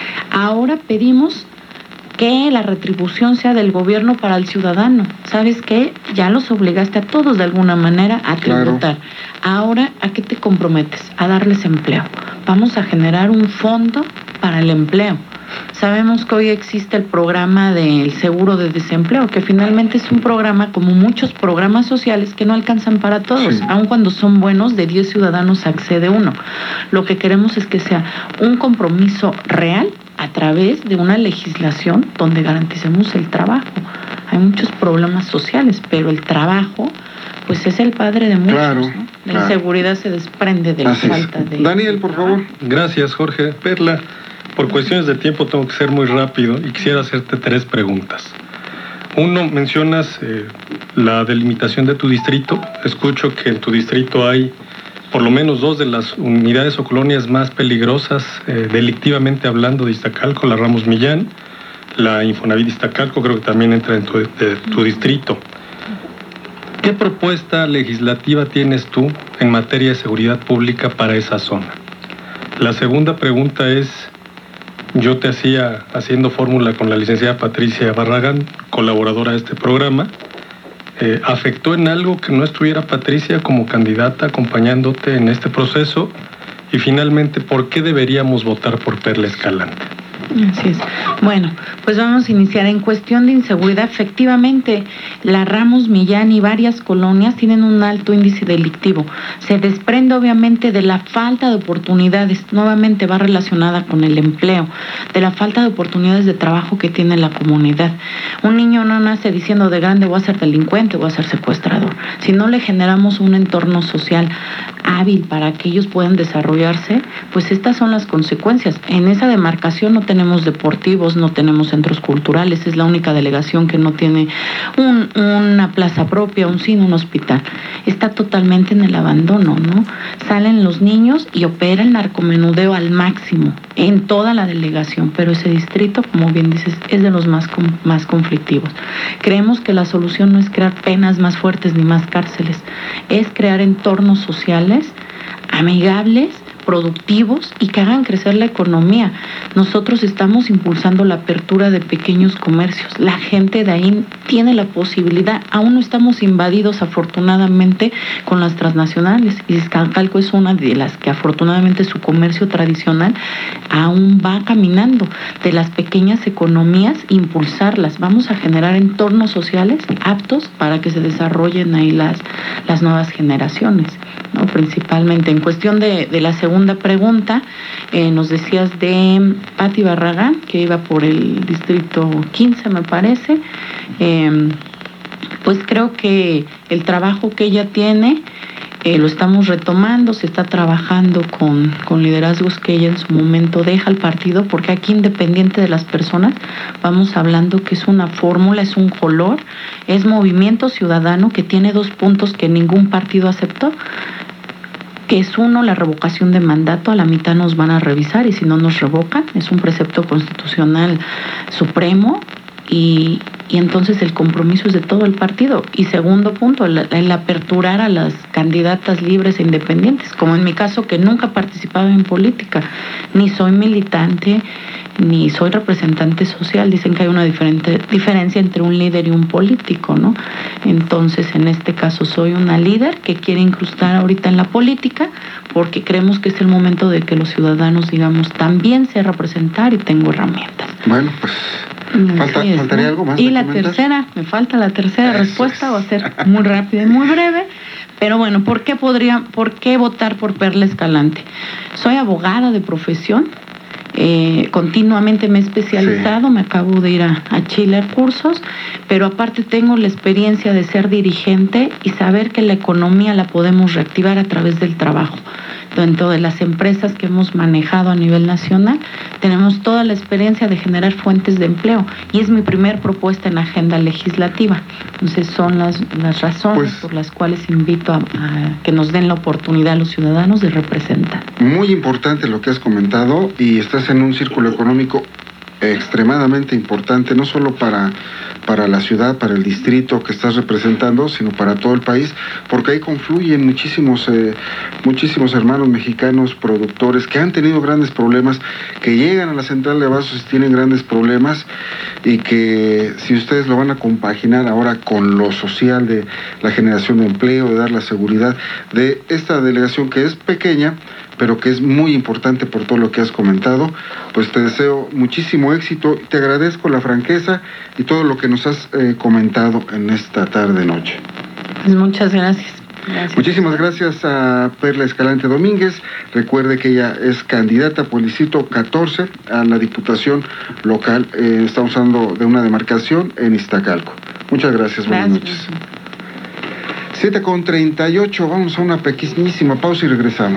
Ahora pedimos que la retribución sea del gobierno para el ciudadano. ¿Sabes qué? Ya los obligaste a todos de alguna manera a tributar. Claro. Ahora, ¿a qué te comprometes? A darles empleo. Vamos a generar un fondo para el empleo. Sabemos que hoy existe el programa del seguro de desempleo, que finalmente es un programa como muchos programas sociales que no alcanzan para todos, aun cuando son buenos, de 10 ciudadanos accede 1. Lo que queremos es que sea un compromiso real a través de una legislación donde garanticemos el trabajo. Hay muchos problemas sociales, pero el trabajo pues es el padre de muchos, claro, ¿no? La inseguridad se desprende de la falta de... Daniel, por favor. Gracias, Jorge. Perla, por cuestiones de tiempo tengo que ser muy rápido y quisiera hacerte 3 preguntas. 1, mencionas la delimitación de tu distrito. Escucho que en tu distrito hay por lo menos 2 de las unidades o colonias más peligrosas, delictivamente hablando, de Iztacalco, la Ramos Millán, la Infonavit Iztacalco, creo que también entra en tu distrito. ¿Qué propuesta legislativa tienes tú en materia de seguridad pública para esa zona? La segunda pregunta es, yo te hacía haciendo fórmula con la licenciada Patricia Barragán, colaboradora de este programa. ¿Afectó en algo que no estuviera Patricia como candidata acompañándote en este proceso? Y finalmente, ¿por qué deberíamos votar por Perla Escalante? Así es. Bueno, pues vamos a iniciar. En cuestión de inseguridad, efectivamente, la Ramos Millán y varias colonias tienen un alto índice delictivo. Se desprende obviamente de la falta de oportunidades, nuevamente va relacionada con el empleo, de la falta de oportunidades de trabajo que tiene la comunidad. Un niño no nace diciendo de grande voy a ser delincuente, voy a ser secuestrador. Si no le generamos un entorno social hábil para que ellos puedan desarrollarse, pues estas son las consecuencias. En esa demarcación no tenemos deportivos, no tenemos centros culturales, es la única delegación que no tiene una plaza propia, un hospital. Está totalmente en el abandono, ¿no? Salen los niños y opera el narcomenudeo al máximo en toda la delegación, pero ese distrito, como bien dices, es de los más conflictivos. Creemos que la solución no es crear penas más fuertes ni más cárceles, es crear entornos sociales amigables, productivos y que hagan crecer la economía. Nosotros estamos impulsando la apertura de pequeños comercios. La gente de ahí tiene la posibilidad. Aún no estamos invadidos, afortunadamente, con las transnacionales. Y Iztacalco es una de las que, afortunadamente, su comercio tradicional aún va caminando. De las pequeñas economías, impulsarlas. Vamos a generar entornos sociales aptos para que se desarrollen ahí las nuevas generaciones, ¿no? Principalmente. En cuestión de la segunda pregunta, nos decías de Pati Barragán, que iba por el distrito 15, me parece. Pues creo que el trabajo que ella tiene lo estamos retomando, se está trabajando con liderazgos que ella en su momento deja al partido, porque aquí, independiente de las personas, vamos hablando que es una fórmula, es un color, es Movimiento Ciudadano, que tiene 2 puntos que ningún partido aceptó. que es uno, la revocación de mandato. A la mitad nos van a revisar y si no nos revocan, es un precepto constitucional supremo y entonces el compromiso es de todo el partido. Y segundo punto, el aperturar a las candidatas libres e independientes, como en mi caso, que nunca he participado en política, ni soy militante, ni soy representante social. Dicen que hay una diferencia entre un líder y un político, ¿no? Entonces, en este caso, soy una líder que quiere incrustar ahorita en la política porque creemos que es el momento de que los ciudadanos, digamos, también sé representar y tengo herramientas. Bueno, pues faltaría algo más. Y la tercera, me falta la tercera respuesta, va a ser muy rápida y muy breve. Pero bueno, ¿por qué votar por Perla Escalante? Soy abogada de profesión. Continuamente me he especializado, me acabo de ir a Chile a cursos, pero aparte tengo la experiencia de ser dirigente y saber que la economía la podemos reactivar a través del trabajo. Dentro de las empresas que hemos manejado a nivel nacional, tenemos toda la experiencia de generar fuentes de empleo y es mi primer propuesta en agenda legislativa. Entonces son las razones por las cuales invito a que nos den la oportunidad a los ciudadanos de representar. Muy importante lo que has comentado y estás en un círculo económico extremadamente importante, no solo para la ciudad, para el distrito que estás representando, sino para todo el país, porque ahí confluyen muchísimos hermanos mexicanos, productores, que han tenido grandes problemas, que llegan a la central de abastos y tienen grandes problemas, y que si ustedes lo van a compaginar ahora con lo social de la generación de empleo, de dar la seguridad de esta delegación que es pequeña, pero que es muy importante por todo lo que has comentado, pues te deseo muchísimo éxito, te agradezco la franqueza y todo lo que nos has comentado en esta tarde-noche. Pues muchas gracias. Muchísimas gracias a Perla Escalante Domínguez. Recuerde que ella es candidata por el distrito 14 a la diputación local. Estamos hablando de una demarcación en Iztacalco. Muchas gracias, buenas noches. 7:38, vamos a una pequeñísima pausa y regresamos.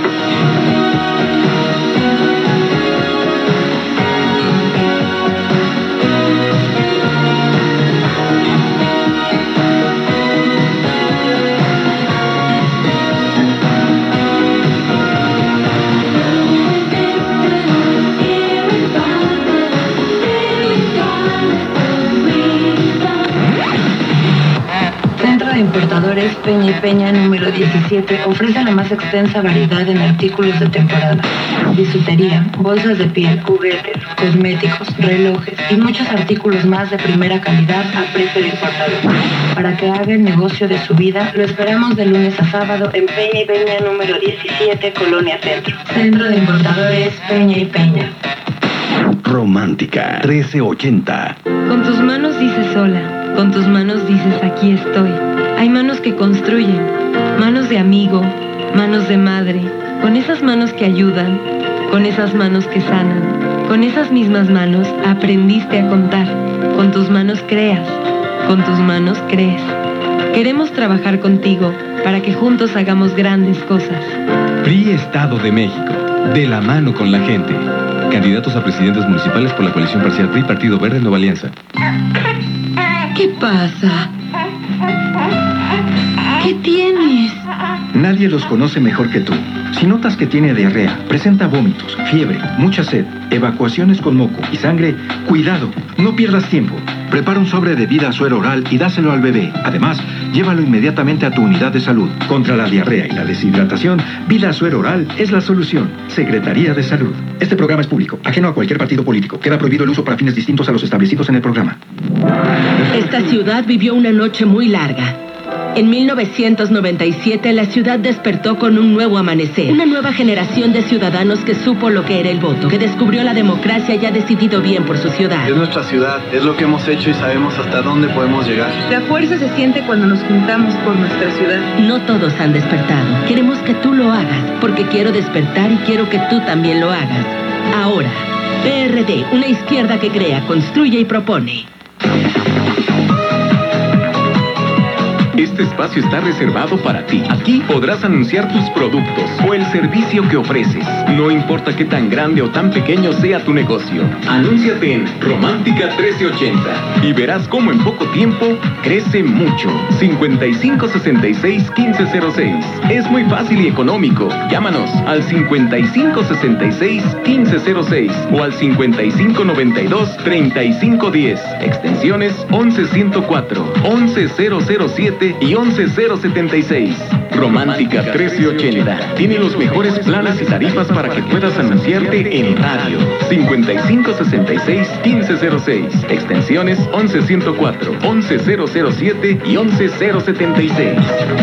Importadores Peña y Peña número 17 ofrece la más extensa variedad en artículos de temporada: bisutería, bolsas de piel, juguetes, cosméticos, relojes y muchos artículos más de primera calidad a precio de importador. Para que haga el negocio de su vida, lo esperamos de lunes a sábado en Peña y Peña número 17, Colonia Centro. Centro de Importadores Peña y Peña. Romántica 1380. Con tus manos dices hola, con tus manos dices aquí estoy. Hay manos que construyen, manos de amigo, manos de madre, con esas manos que ayudan, con esas manos que sanan, con esas mismas manos aprendiste a contar, con tus manos creas, con tus manos crees. Queremos trabajar contigo para que juntos hagamos grandes cosas. PRI Estado de México, de la mano con la gente. Candidatos a presidentes municipales por la coalición parcial PRI Partido Verde Nueva Alianza. ¿Qué pasa? ¿Qué tienes? Nadie los conoce mejor que tú. Si notas que tiene diarrea, presenta vómitos, fiebre, mucha sed, evacuaciones con moco y sangre, cuidado, no pierdas tiempo. Prepara un sobre de Vida Suero Oral y dáselo al bebé. Además, llévalo inmediatamente a tu unidad de salud. Contra la diarrea y la deshidratación, Vida Suero Oral es la solución. Secretaría de Salud. Este programa es público, ajeno a cualquier partido político. Queda prohibido el uso para fines distintos a los establecidos en el programa. Esta ciudad vivió una noche muy larga. En 1997 la ciudad despertó con un nuevo amanecer. Una nueva generación de ciudadanos que supo lo que era el voto, que descubrió la democracia y ha decidido bien por su ciudad. Es nuestra ciudad, es lo que hemos hecho y sabemos hasta dónde podemos llegar. La fuerza se siente cuando nos juntamos por nuestra ciudad. No todos han despertado. Queremos que tú lo hagas, porque quiero despertar y quiero que tú también lo hagas. Ahora, PRD, una izquierda que crea, construye y propone. Este espacio está reservado para ti. Aquí podrás anunciar tus productos o el servicio que ofreces. No importa qué tan grande o tan pequeño sea tu negocio. Anúnciate en Romántica 1380 y verás cómo en poco tiempo crece mucho. 5566-1506. Es muy fácil y económico. Llámanos al 5566-1506 o al 5592-3510. Extensiones 11104, 11007 y 11076. Romántica 1380. Tiene los mejores planes y tarifas para que puedas anunciarte en radio. 5566-1506. Extensiones 11104, 11007 y 11076.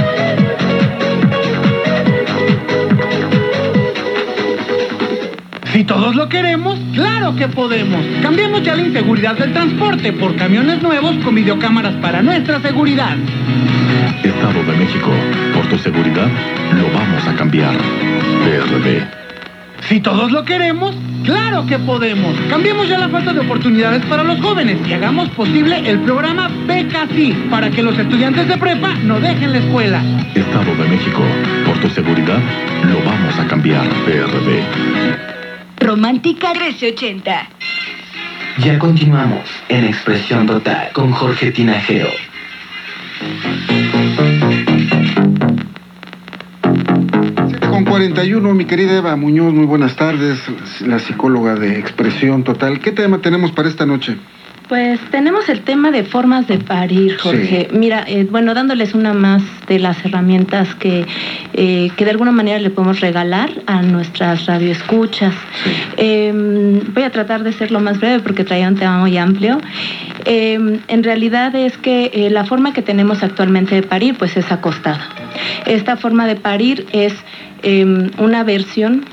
Si todos lo queremos, claro que podemos. Cambiemos ya la inseguridad del transporte por camiones nuevos con videocámaras para nuestra seguridad. Estado de México, por tu seguridad, lo vamos a cambiar. PRD. Si todos lo queremos, claro que podemos. Cambiemos ya la falta de oportunidades para los jóvenes y hagamos posible el programa Beca Sí, para que los estudiantes de prepa no dejen la escuela. Estado de México, por tu seguridad, lo vamos a cambiar. PRD. Romántica 1380. Ya continuamos en Expresión Total con Jorge Tinajero. Con 41, mi querida Eva Muñoz, muy buenas tardes, la psicóloga de Expresión Total. ¿Qué tema tenemos para esta noche? Pues tenemos el tema de formas de parir, Jorge. Sí. Mira, dándoles una más de las herramientas que de alguna manera le podemos regalar a nuestras radioescuchas. Sí. Voy a tratar de ser lo más breve porque traía un tema muy amplio. En realidad es que la forma que tenemos actualmente de parir pues es acostada. Esta forma de parir es una versión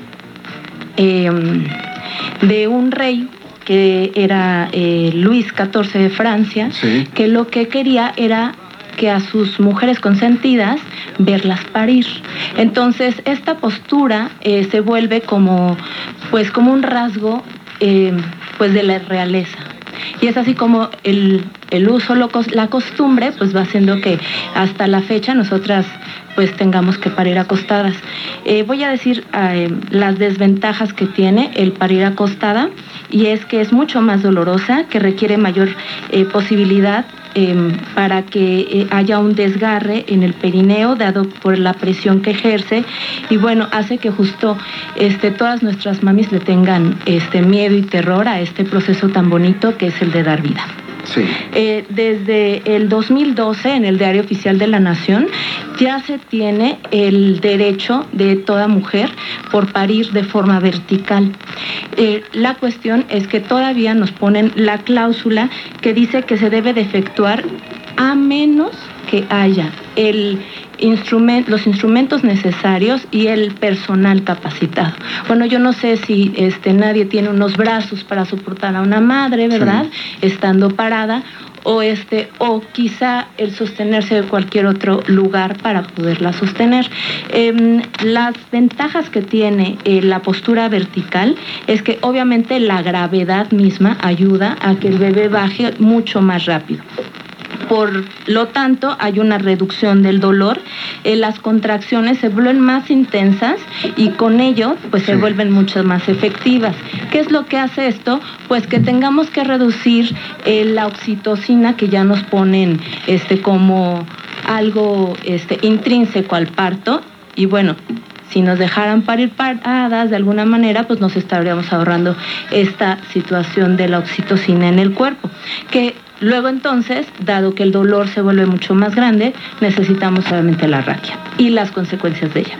de un rey que era Luis XIV de Francia, sí, que lo que quería era que a sus mujeres consentidas verlas parir. Entonces esta postura se vuelve como un rasgo pues de la realeza. Y es así como el uso, la costumbre, pues va haciendo que hasta la fecha nosotras pues tengamos que parir acostadas. Voy a decir las desventajas que tiene el parir acostada, y es que es mucho más dolorosa, que requiere mayor posibilidad para que haya un desgarre en el perineo dado por la presión que ejerce, y bueno, hace que justo todas nuestras mamis le tengan miedo y terror a este proceso tan bonito que es el de dar vida. Sí. Desde el 2012, en el Diario Oficial de la Nación, ya se tiene el derecho de toda mujer por parir de forma vertical. La cuestión es que todavía nos ponen la cláusula que dice que se debe de efectuar a menos que haya los instrumentos necesarios y el personal capacitado. Bueno, yo no sé si nadie tiene unos brazos para soportar a una madre, ¿verdad? Sí. Estando parada, o quizá el sostenerse de cualquier otro lugar para poderla sostener. Las ventajas que tiene la postura vertical es que obviamente la gravedad misma ayuda a que el bebé baje mucho más rápido. Por lo tanto, hay una reducción del dolor, las contracciones se vuelven más intensas y con ello pues se vuelven mucho más efectivas. ¿Qué es lo que hace esto? Pues que tengamos que reducir la oxitocina, que ya nos ponen como algo intrínseco al parto, y bueno, si nos dejaran parir paradas de alguna manera, pues nos estaríamos ahorrando esta situación de la oxitocina en el cuerpo, que luego entonces, dado que el dolor se vuelve mucho más grande, necesitamos obviamente la raquia y las consecuencias de ella.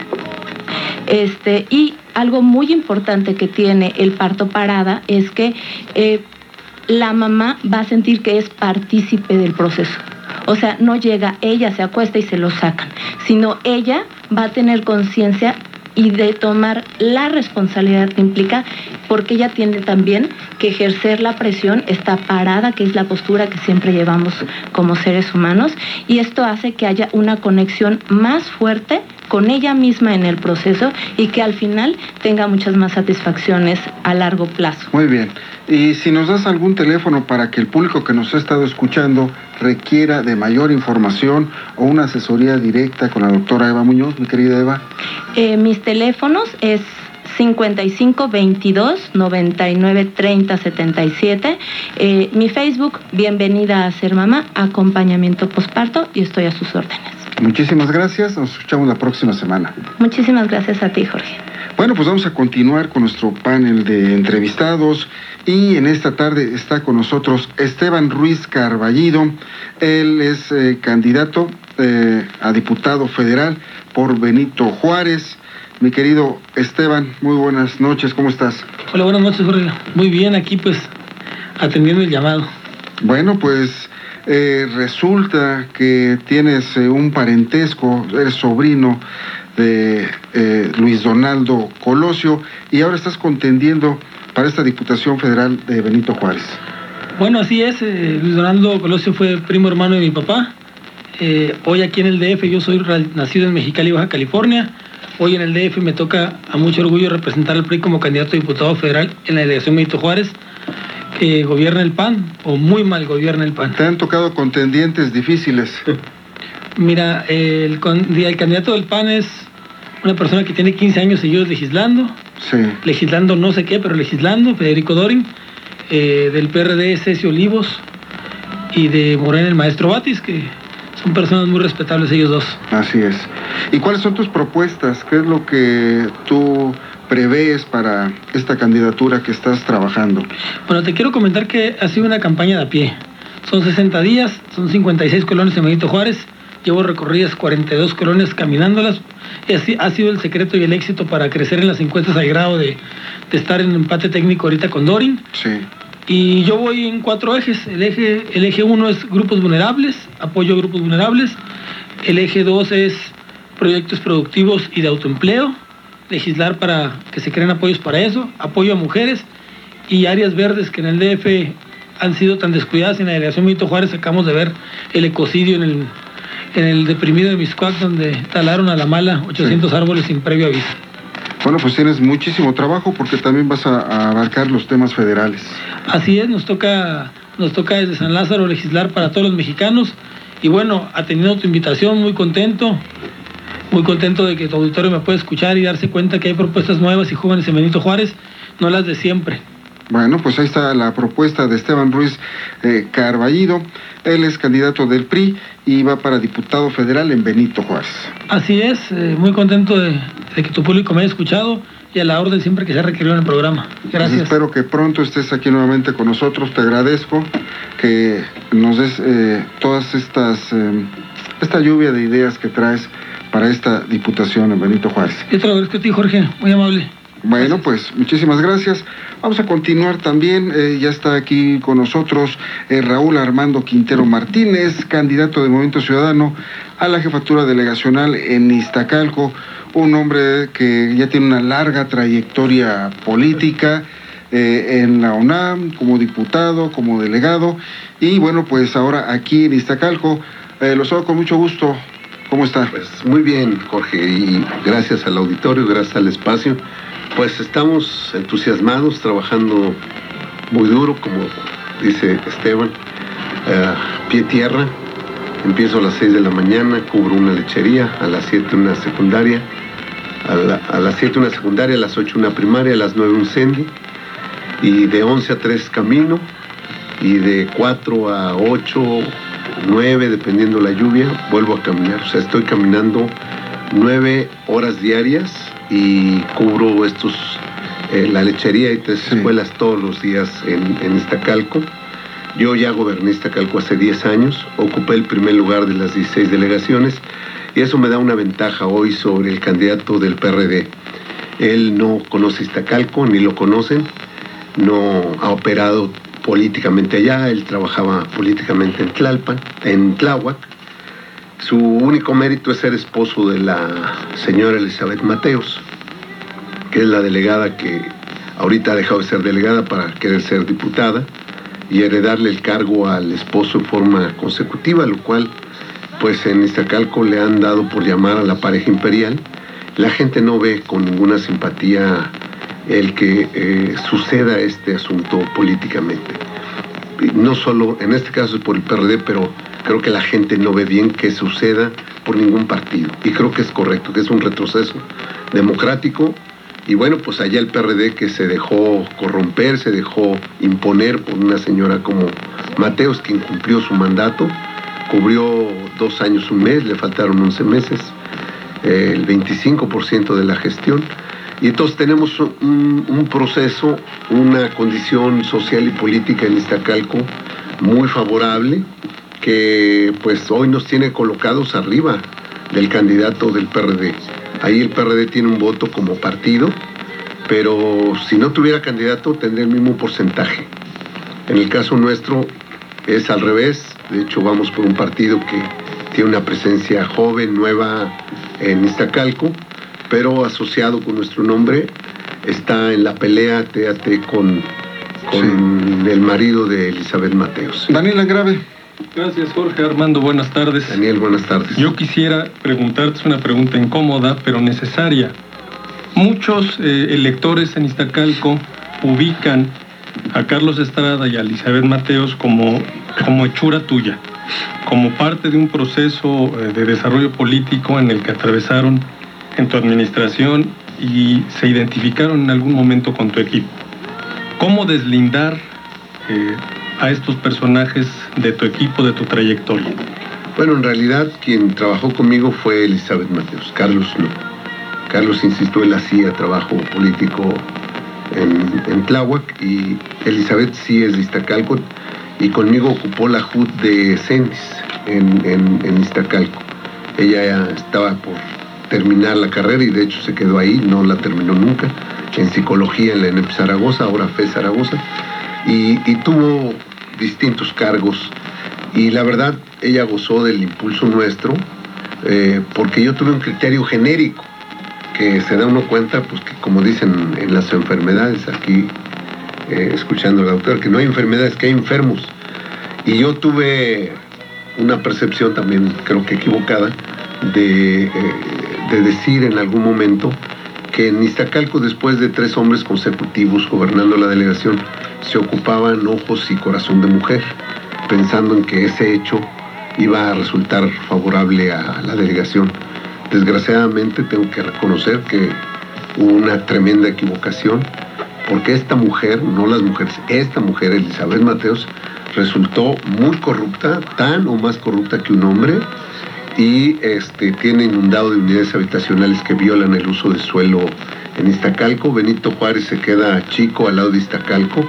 Y algo muy importante que tiene el parto parada es que la mamá va a sentir que es partícipe del proceso. O sea, no llega, ella se acuesta y se lo sacan, sino ella va a tener conciencia y de tomar la responsabilidad que implica, porque ella tiene también que ejercer la presión, está parada, que es la postura que siempre llevamos como seres humanos, y esto hace que haya una conexión más fuerte con ella misma en el proceso y que al final tenga muchas más satisfacciones a largo plazo. Muy bien. Y si nos das algún teléfono para que el público que nos ha estado escuchando requiera de mayor información o una asesoría directa con la doctora Eva Muñoz, mi querida Eva. Mis teléfonos es 55 22 99 30 77. Mi Facebook, Bienvenida a Ser Mamá, acompañamiento posparto, y estoy a sus órdenes. Muchísimas gracias, nos escuchamos la próxima semana. Muchísimas gracias a ti, Jorge. Bueno, pues vamos a continuar con nuestro panel de entrevistados y en esta tarde está con nosotros Esteban Ruiz Carballido. Él es candidato a diputado federal por Benito Juárez. Mi querido Esteban, muy buenas noches, ¿cómo estás? Hola, buenas noches, Jorge. Muy bien, aquí pues atendiendo el llamado. Bueno, pues resulta que tienes un parentesco, eres sobrino de Luis Donaldo Colosio y ahora estás contendiendo para esta Diputación Federal de Benito Juárez. Bueno, así es, Luis Donaldo Colosio fue primo hermano de mi papá. Hoy aquí en el DF, yo soy nacido en Mexicali, Baja California. Hoy en el DF me toca a mucho orgullo representar al PRI como candidato a diputado federal en la delegación Benito Juárez, que gobierna el PAN, o muy mal gobierna el PAN. ¿Te han tocado contendientes difíciles? Mira, el candidato del PAN es una persona que tiene 15 años seguidos legislando. Sí. Legislando no sé qué, pero legislando, Federico Dorin. Del PRD es Ceci Olivos. Y de Morena el maestro Batis, que son personas muy respetables ellos dos. Así es. ¿Y cuáles son tus propuestas? ¿Qué es lo que tú prevés para esta candidatura que estás trabajando? Bueno, te quiero comentar que ha sido una campaña de a pie. Son 60 días, son 56 colonias en Benito Juárez. Llevo recorridas 42 colonias caminándolas. Así ha sido el secreto y el éxito para crecer en las encuestas al grado de estar en empate técnico ahorita con Dorin. Sí. Y yo voy en 4 ejes. El eje 1 es grupos vulnerables, apoyo a grupos vulnerables. El eje 2 es proyectos productivos y de autoempleo, legislar para que se creen apoyos para eso, apoyo a mujeres y áreas verdes que en el DF han sido tan descuidadas. En la delegación Benito Juárez acabamos de ver el ecocidio en el deprimido de Mixcoac, donde talaron a la mala 800 árboles sin previo aviso. Bueno, pues tienes muchísimo trabajo porque también vas a abarcar los temas federales. Así es, nos toca desde San Lázaro legislar para todos los mexicanos. Y bueno, atendiendo tu invitación, muy contento de que tu auditorio me pueda escuchar y darse cuenta que hay propuestas nuevas y jóvenes en Benito Juárez, no las de siempre. Bueno, pues ahí está la propuesta de Esteban Ruiz Carballido. Él es candidato del PRI y va para diputado federal en Benito Juárez. Así es, muy contento de que tu público me haya escuchado y a la orden siempre que sea requerido en el programa. Gracias. Pues espero que pronto estés aquí nuevamente con nosotros. Te agradezco que nos des todas esta lluvia de ideas que traes para esta diputación en Benito Juárez. Yo te lo agradezco a ti, Jorge, muy amable. Bueno, pues muchísimas gracias. Vamos a continuar también. Ya está aquí con nosotros Raúl Armando Quintero Martínez, candidato de Movimiento Ciudadano a la jefatura delegacional en Iztacalco. Un hombre que ya tiene una larga trayectoria política en la UNAM, como diputado, como delegado. Y bueno, pues ahora aquí en Iztacalco. Lo saludo con mucho gusto. ¿Cómo está? Pues muy bien, Jorge, y gracias al auditorio, gracias al espacio. Pues estamos entusiasmados, trabajando muy duro, como dice Esteban, pie tierra. Empiezo a las 6 de la mañana, cubro una lechería, a las 7 una secundaria, a las 7 una secundaria, a las 8 una primaria, a las 9 un sendi, y de 11 a 3 camino, y de 4 a 8, 9, dependiendo la lluvia, vuelvo a caminar. O sea, estoy caminando 9 horas diarias y cubro la lechería y 3 escuelas todos los días en Iztacalco. Yo ya goberné Iztacalco hace 10 años, ocupé el primer lugar de las 16 delegaciones y eso me da una ventaja hoy sobre el candidato del PRD. Él no conoce Iztacalco, ni lo conocen, no ha operado políticamente allá, él trabajaba políticamente en Tláhuac. Su único mérito es ser esposo de la señora Elizabeth Mateos, que es la delegada que ahorita ha dejado de ser delegada para querer ser diputada y heredarle el cargo al esposo en forma consecutiva, lo cual pues en Iztacalco le han dado por llamar a la pareja imperial. La gente no ve con ninguna simpatía el que suceda este asunto políticamente. No solo, en este caso es por el PRD, pero creo que la gente no ve bien que suceda por ningún partido. Y creo que es correcto, que es un retroceso democrático. Y bueno, pues allá el PRD que se dejó corromper, se dejó imponer por una señora como Mateos, que incumplió su mandato, cubrió 2 años, 1 mes, le faltaron 11 meses, el 25% de la gestión. Y entonces tenemos un proceso, una condición social y política en Iztacalco muy favorable, que pues hoy nos tiene colocados arriba del candidato del PRD. Ahí el PRD tiene un voto como partido, pero si no tuviera candidato tendría el mismo porcentaje. En el caso nuestro es al revés. De hecho, vamos por un partido que tiene una presencia joven, nueva en Iztacalco, pero asociado con nuestro nombre, está en la pelea con el marido de Elizabeth Mateos. Daniel Angrave. Gracias, Jorge. Armando, buenas tardes. Daniel, buenas tardes. Yo quisiera preguntarte una pregunta incómoda, pero necesaria. Muchos electores en Iztacalco ubican a Carlos Estrada y a Elizabeth Mateos como hechura tuya, como parte de un proceso de desarrollo político en el que atravesaron en tu administración y se identificaron en algún momento con tu equipo. ¿Cómo deslindar a estos personajes de tu equipo, de tu trayectoria? Bueno, en realidad quien trabajó conmigo fue Elizabeth Mateos, Carlos no. Carlos, insisto, él hacía trabajo político en Tláhuac, y Elizabeth sí es de Iztacalco, y conmigo ocupó la JUT de CENTIS en Iztacalco. Ella ya estaba por terminar la carrera y de hecho se quedó ahí, no la terminó nunca, en psicología en la ENEP Zaragoza, ahora FE Zaragoza, y tuvo distintos cargos, y la verdad ella gozó del impulso nuestro, porque yo tuve un criterio genérico, que se da uno cuenta, pues que como dicen en las enfermedades, aquí escuchando al doctor, que no hay enfermedades, que hay enfermos, y yo tuve una percepción también, creo que equivocada, de decir en algún momento que en Iztacalco, después de 3 hombres consecutivos gobernando la delegación, se ocupaban ojos y corazón de mujer, pensando en que ese hecho iba a resultar favorable a la delegación. Desgraciadamente tengo que reconocer que hubo una tremenda equivocación, porque esta mujer, no las mujeres, esta mujer, Elizabeth Mateos, resultó muy corrupta, tan o más corrupta que un hombre, y tiene inundado de unidades habitacionales que violan el uso de suelo en Iztacalco. Benito Juárez se queda chico al lado de Iztacalco.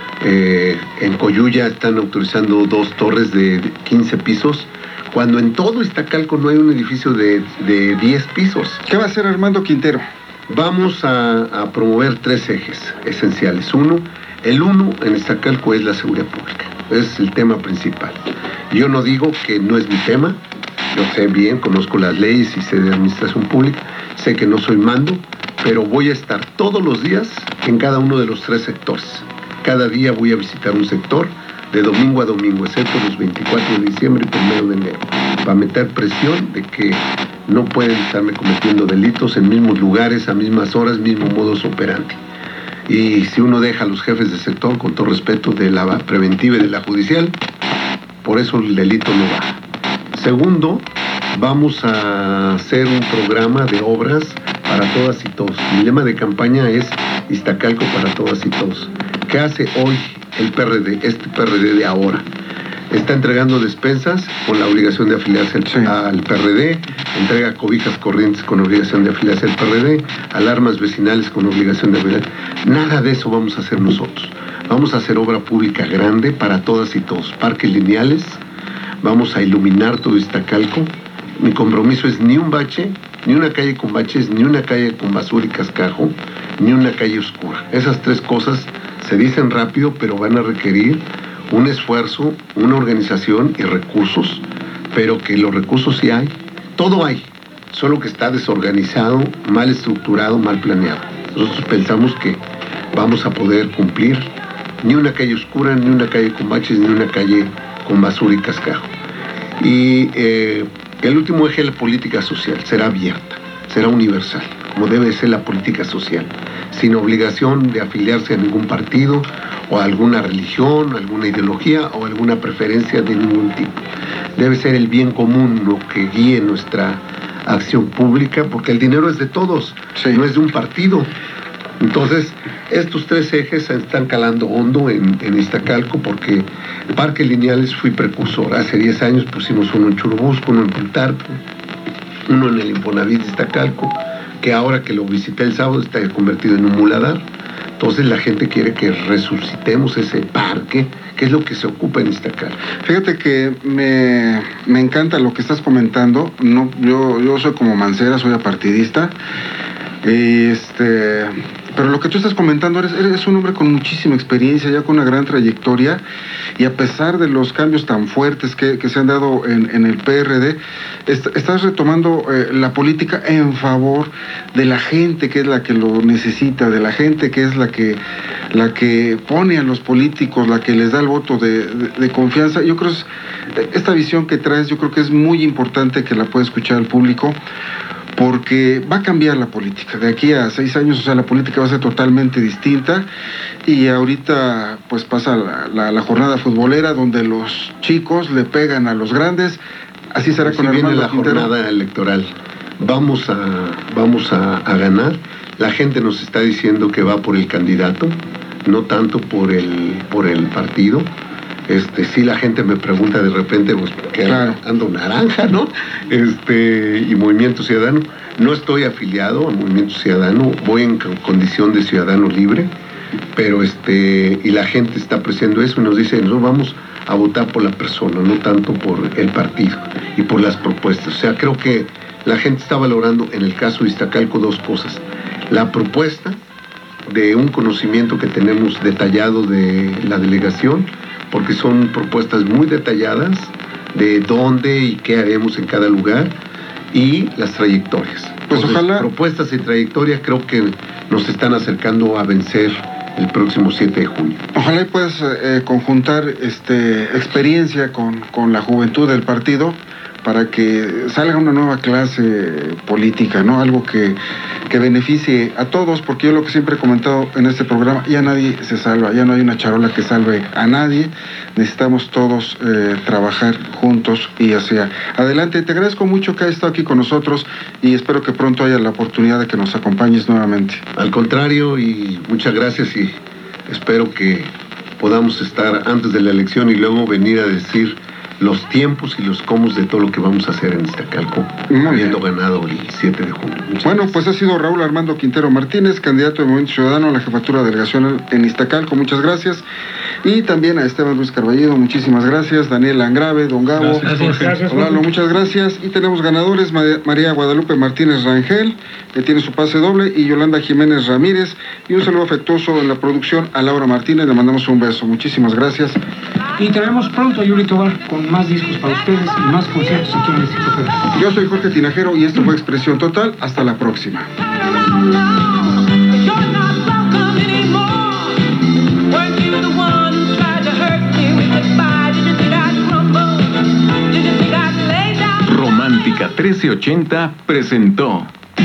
En Coyuya están autorizando 2 torres de 15 pisos, cuando en todo Iztacalco no hay un edificio de 10 pisos. ¿Qué va a hacer Armando Quintero? Vamos a promover 3 ejes esenciales. El uno en Iztacalco es la seguridad pública. Es el tema principal. Yo no digo que no es mi tema. Yo sé bien, conozco las leyes y sé de administración pública. Sé que no soy mando, pero voy a estar todos los días en cada uno de los 3 sectores. Cada día voy a visitar un sector de domingo a domingo, excepto los 24 de diciembre y 1 de enero, para meter presión de que no pueden estarme cometiendo delitos en mismos lugares, a mismas horas, mismo modus operandi. Y si uno deja a los jefes de sector, con todo respeto, de la preventiva y de la judicial, por eso el delito no baja. Segundo, vamos a hacer un programa de obras para todas y todos. Mi lema de campaña es Iztacalco para todas y todos. ¿Qué hace hoy el PRD, este PRD de ahora? Está entregando despensas con la obligación de afiliarse al PRD, entrega cobijas corrientes con obligación de afiliarse al PRD, alarmas vecinales con obligación de afiliarse. Nada de eso vamos a hacer nosotros. Vamos a hacer obra pública grande para todas y todos. Parques lineales, vamos a iluminar todo Iztacalco. Mi compromiso es ni un bache, ni una calle con baches, ni una calle con basura y cascajo, ni una calle oscura. Esas 3 cosas se dicen rápido, pero van a requerir un esfuerzo, una organización y recursos, pero que los recursos sí hay, todo hay, solo que está desorganizado, mal estructurado, mal planeado. Nosotros pensamos que vamos a poder cumplir ni una calle oscura, ni una calle con baches, ni una calle con basura y cascajo. Y que el último eje de la política social será abierta, será universal, como debe ser la política social, sin obligación de afiliarse a ningún partido o a alguna religión, alguna ideología o alguna preferencia de ningún tipo. Debe ser el bien común lo que guíe nuestra acción pública, porque el dinero es de todos, no es de un partido. Entonces, estos tres ejes están calando hondo en Iztacalco, porque Parques Lineales fui precursor. Hace 10 años pusimos uno en Churubusco, uno en Plutarco, uno en el Infonavit de Iztacalco, que ahora que lo visité el sábado está convertido en un muladar. Entonces la gente quiere que resucitemos ese parque, que es lo que se ocupa en Iztacalco. Fíjate que me encanta lo que estás comentando. No, yo soy como Mancera, soy apartidista. Pero lo que tú estás comentando, eres un hombre con muchísima experiencia, ya con una gran trayectoria, y a pesar de los cambios tan fuertes que se han dado en el PRD, estás retomando la política en favor de la gente que es la que lo necesita, de la gente que es la que pone a los políticos, la que les da el voto de confianza. Yo creo que esta visión que traes, yo creo que es muy importante que la pueda escuchar el público, porque va a cambiar la política. De aquí a 6 años, o sea, la política va a ser totalmente distinta, y ahorita pues pasa la jornada futbolera donde los chicos le pegan a los grandes. Así será con viene Armando la Quintero. jornada electoral. Vamos a ganar. La gente nos está diciendo que va por el candidato, no tanto por el partido. Sí, la gente me pregunta de repente, pues, ¿por qué ando naranja, no? Y Movimiento Ciudadano. No estoy afiliado a Movimiento Ciudadano, voy en condición de ciudadano libre, pero y la gente está apreciando eso y nos dice, no, vamos a votar por la persona, no tanto por el partido y por las propuestas. O sea, creo que la gente está valorando, en el caso de Iztacalco, 2 cosas. La propuesta de un conocimiento que tenemos detallado de la delegación, porque son propuestas muy detalladas de dónde y qué haremos en cada lugar, y las trayectorias. Pues entonces, ojalá. Propuestas y trayectorias creo que nos están acercando a vencer el próximo 7 de junio. Ojalá y puedas conjuntar experiencia con la juventud del partido para que salga una nueva clase política, ¿no? Algo que beneficie a todos, porque yo lo que siempre he comentado en este programa, ya nadie se salva, ya no hay una charola que salve a nadie, necesitamos todos trabajar juntos y hacia adelante. Te agradezco mucho que hayas estado aquí con nosotros y espero que pronto haya la oportunidad de que nos acompañes nuevamente. Al contrario, y muchas gracias, y espero que podamos estar antes de la elección y luego venir a decir los tiempos y los cómo de todo lo que vamos a hacer en Iztacalco, habiendo ganado el 7 de junio. Bueno, pues ha sido Raúl Armando Quintero Martínez, candidato de Movimiento Ciudadano a la jefatura de delegación en Iztacalco. Muchas gracias. Y también a Esteban Ruiz Carballido, muchísimas gracias. Daniel Angrave, Don Gabo. Gracias. Lalo, muchas gracias. Y tenemos ganadores: María Guadalupe Martínez Rangel, que tiene su pase doble, y Yolanda Jiménez Ramírez. Y un saludo afectuoso en la producción a Laura Martínez. Le mandamos un beso. Muchísimas gracias. Y traemos pronto a Yuri Tobar con más discos para ustedes y más conciertos aquí en el Distrito Federal. Yo soy Jorge Tinajero y esto fue Expresión Total. Hasta la próxima. Romántica 1380 presentó.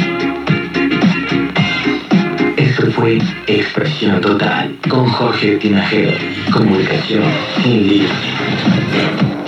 Esto fue Expresión Total con Jorge Tinajero. Comunicación sin límites.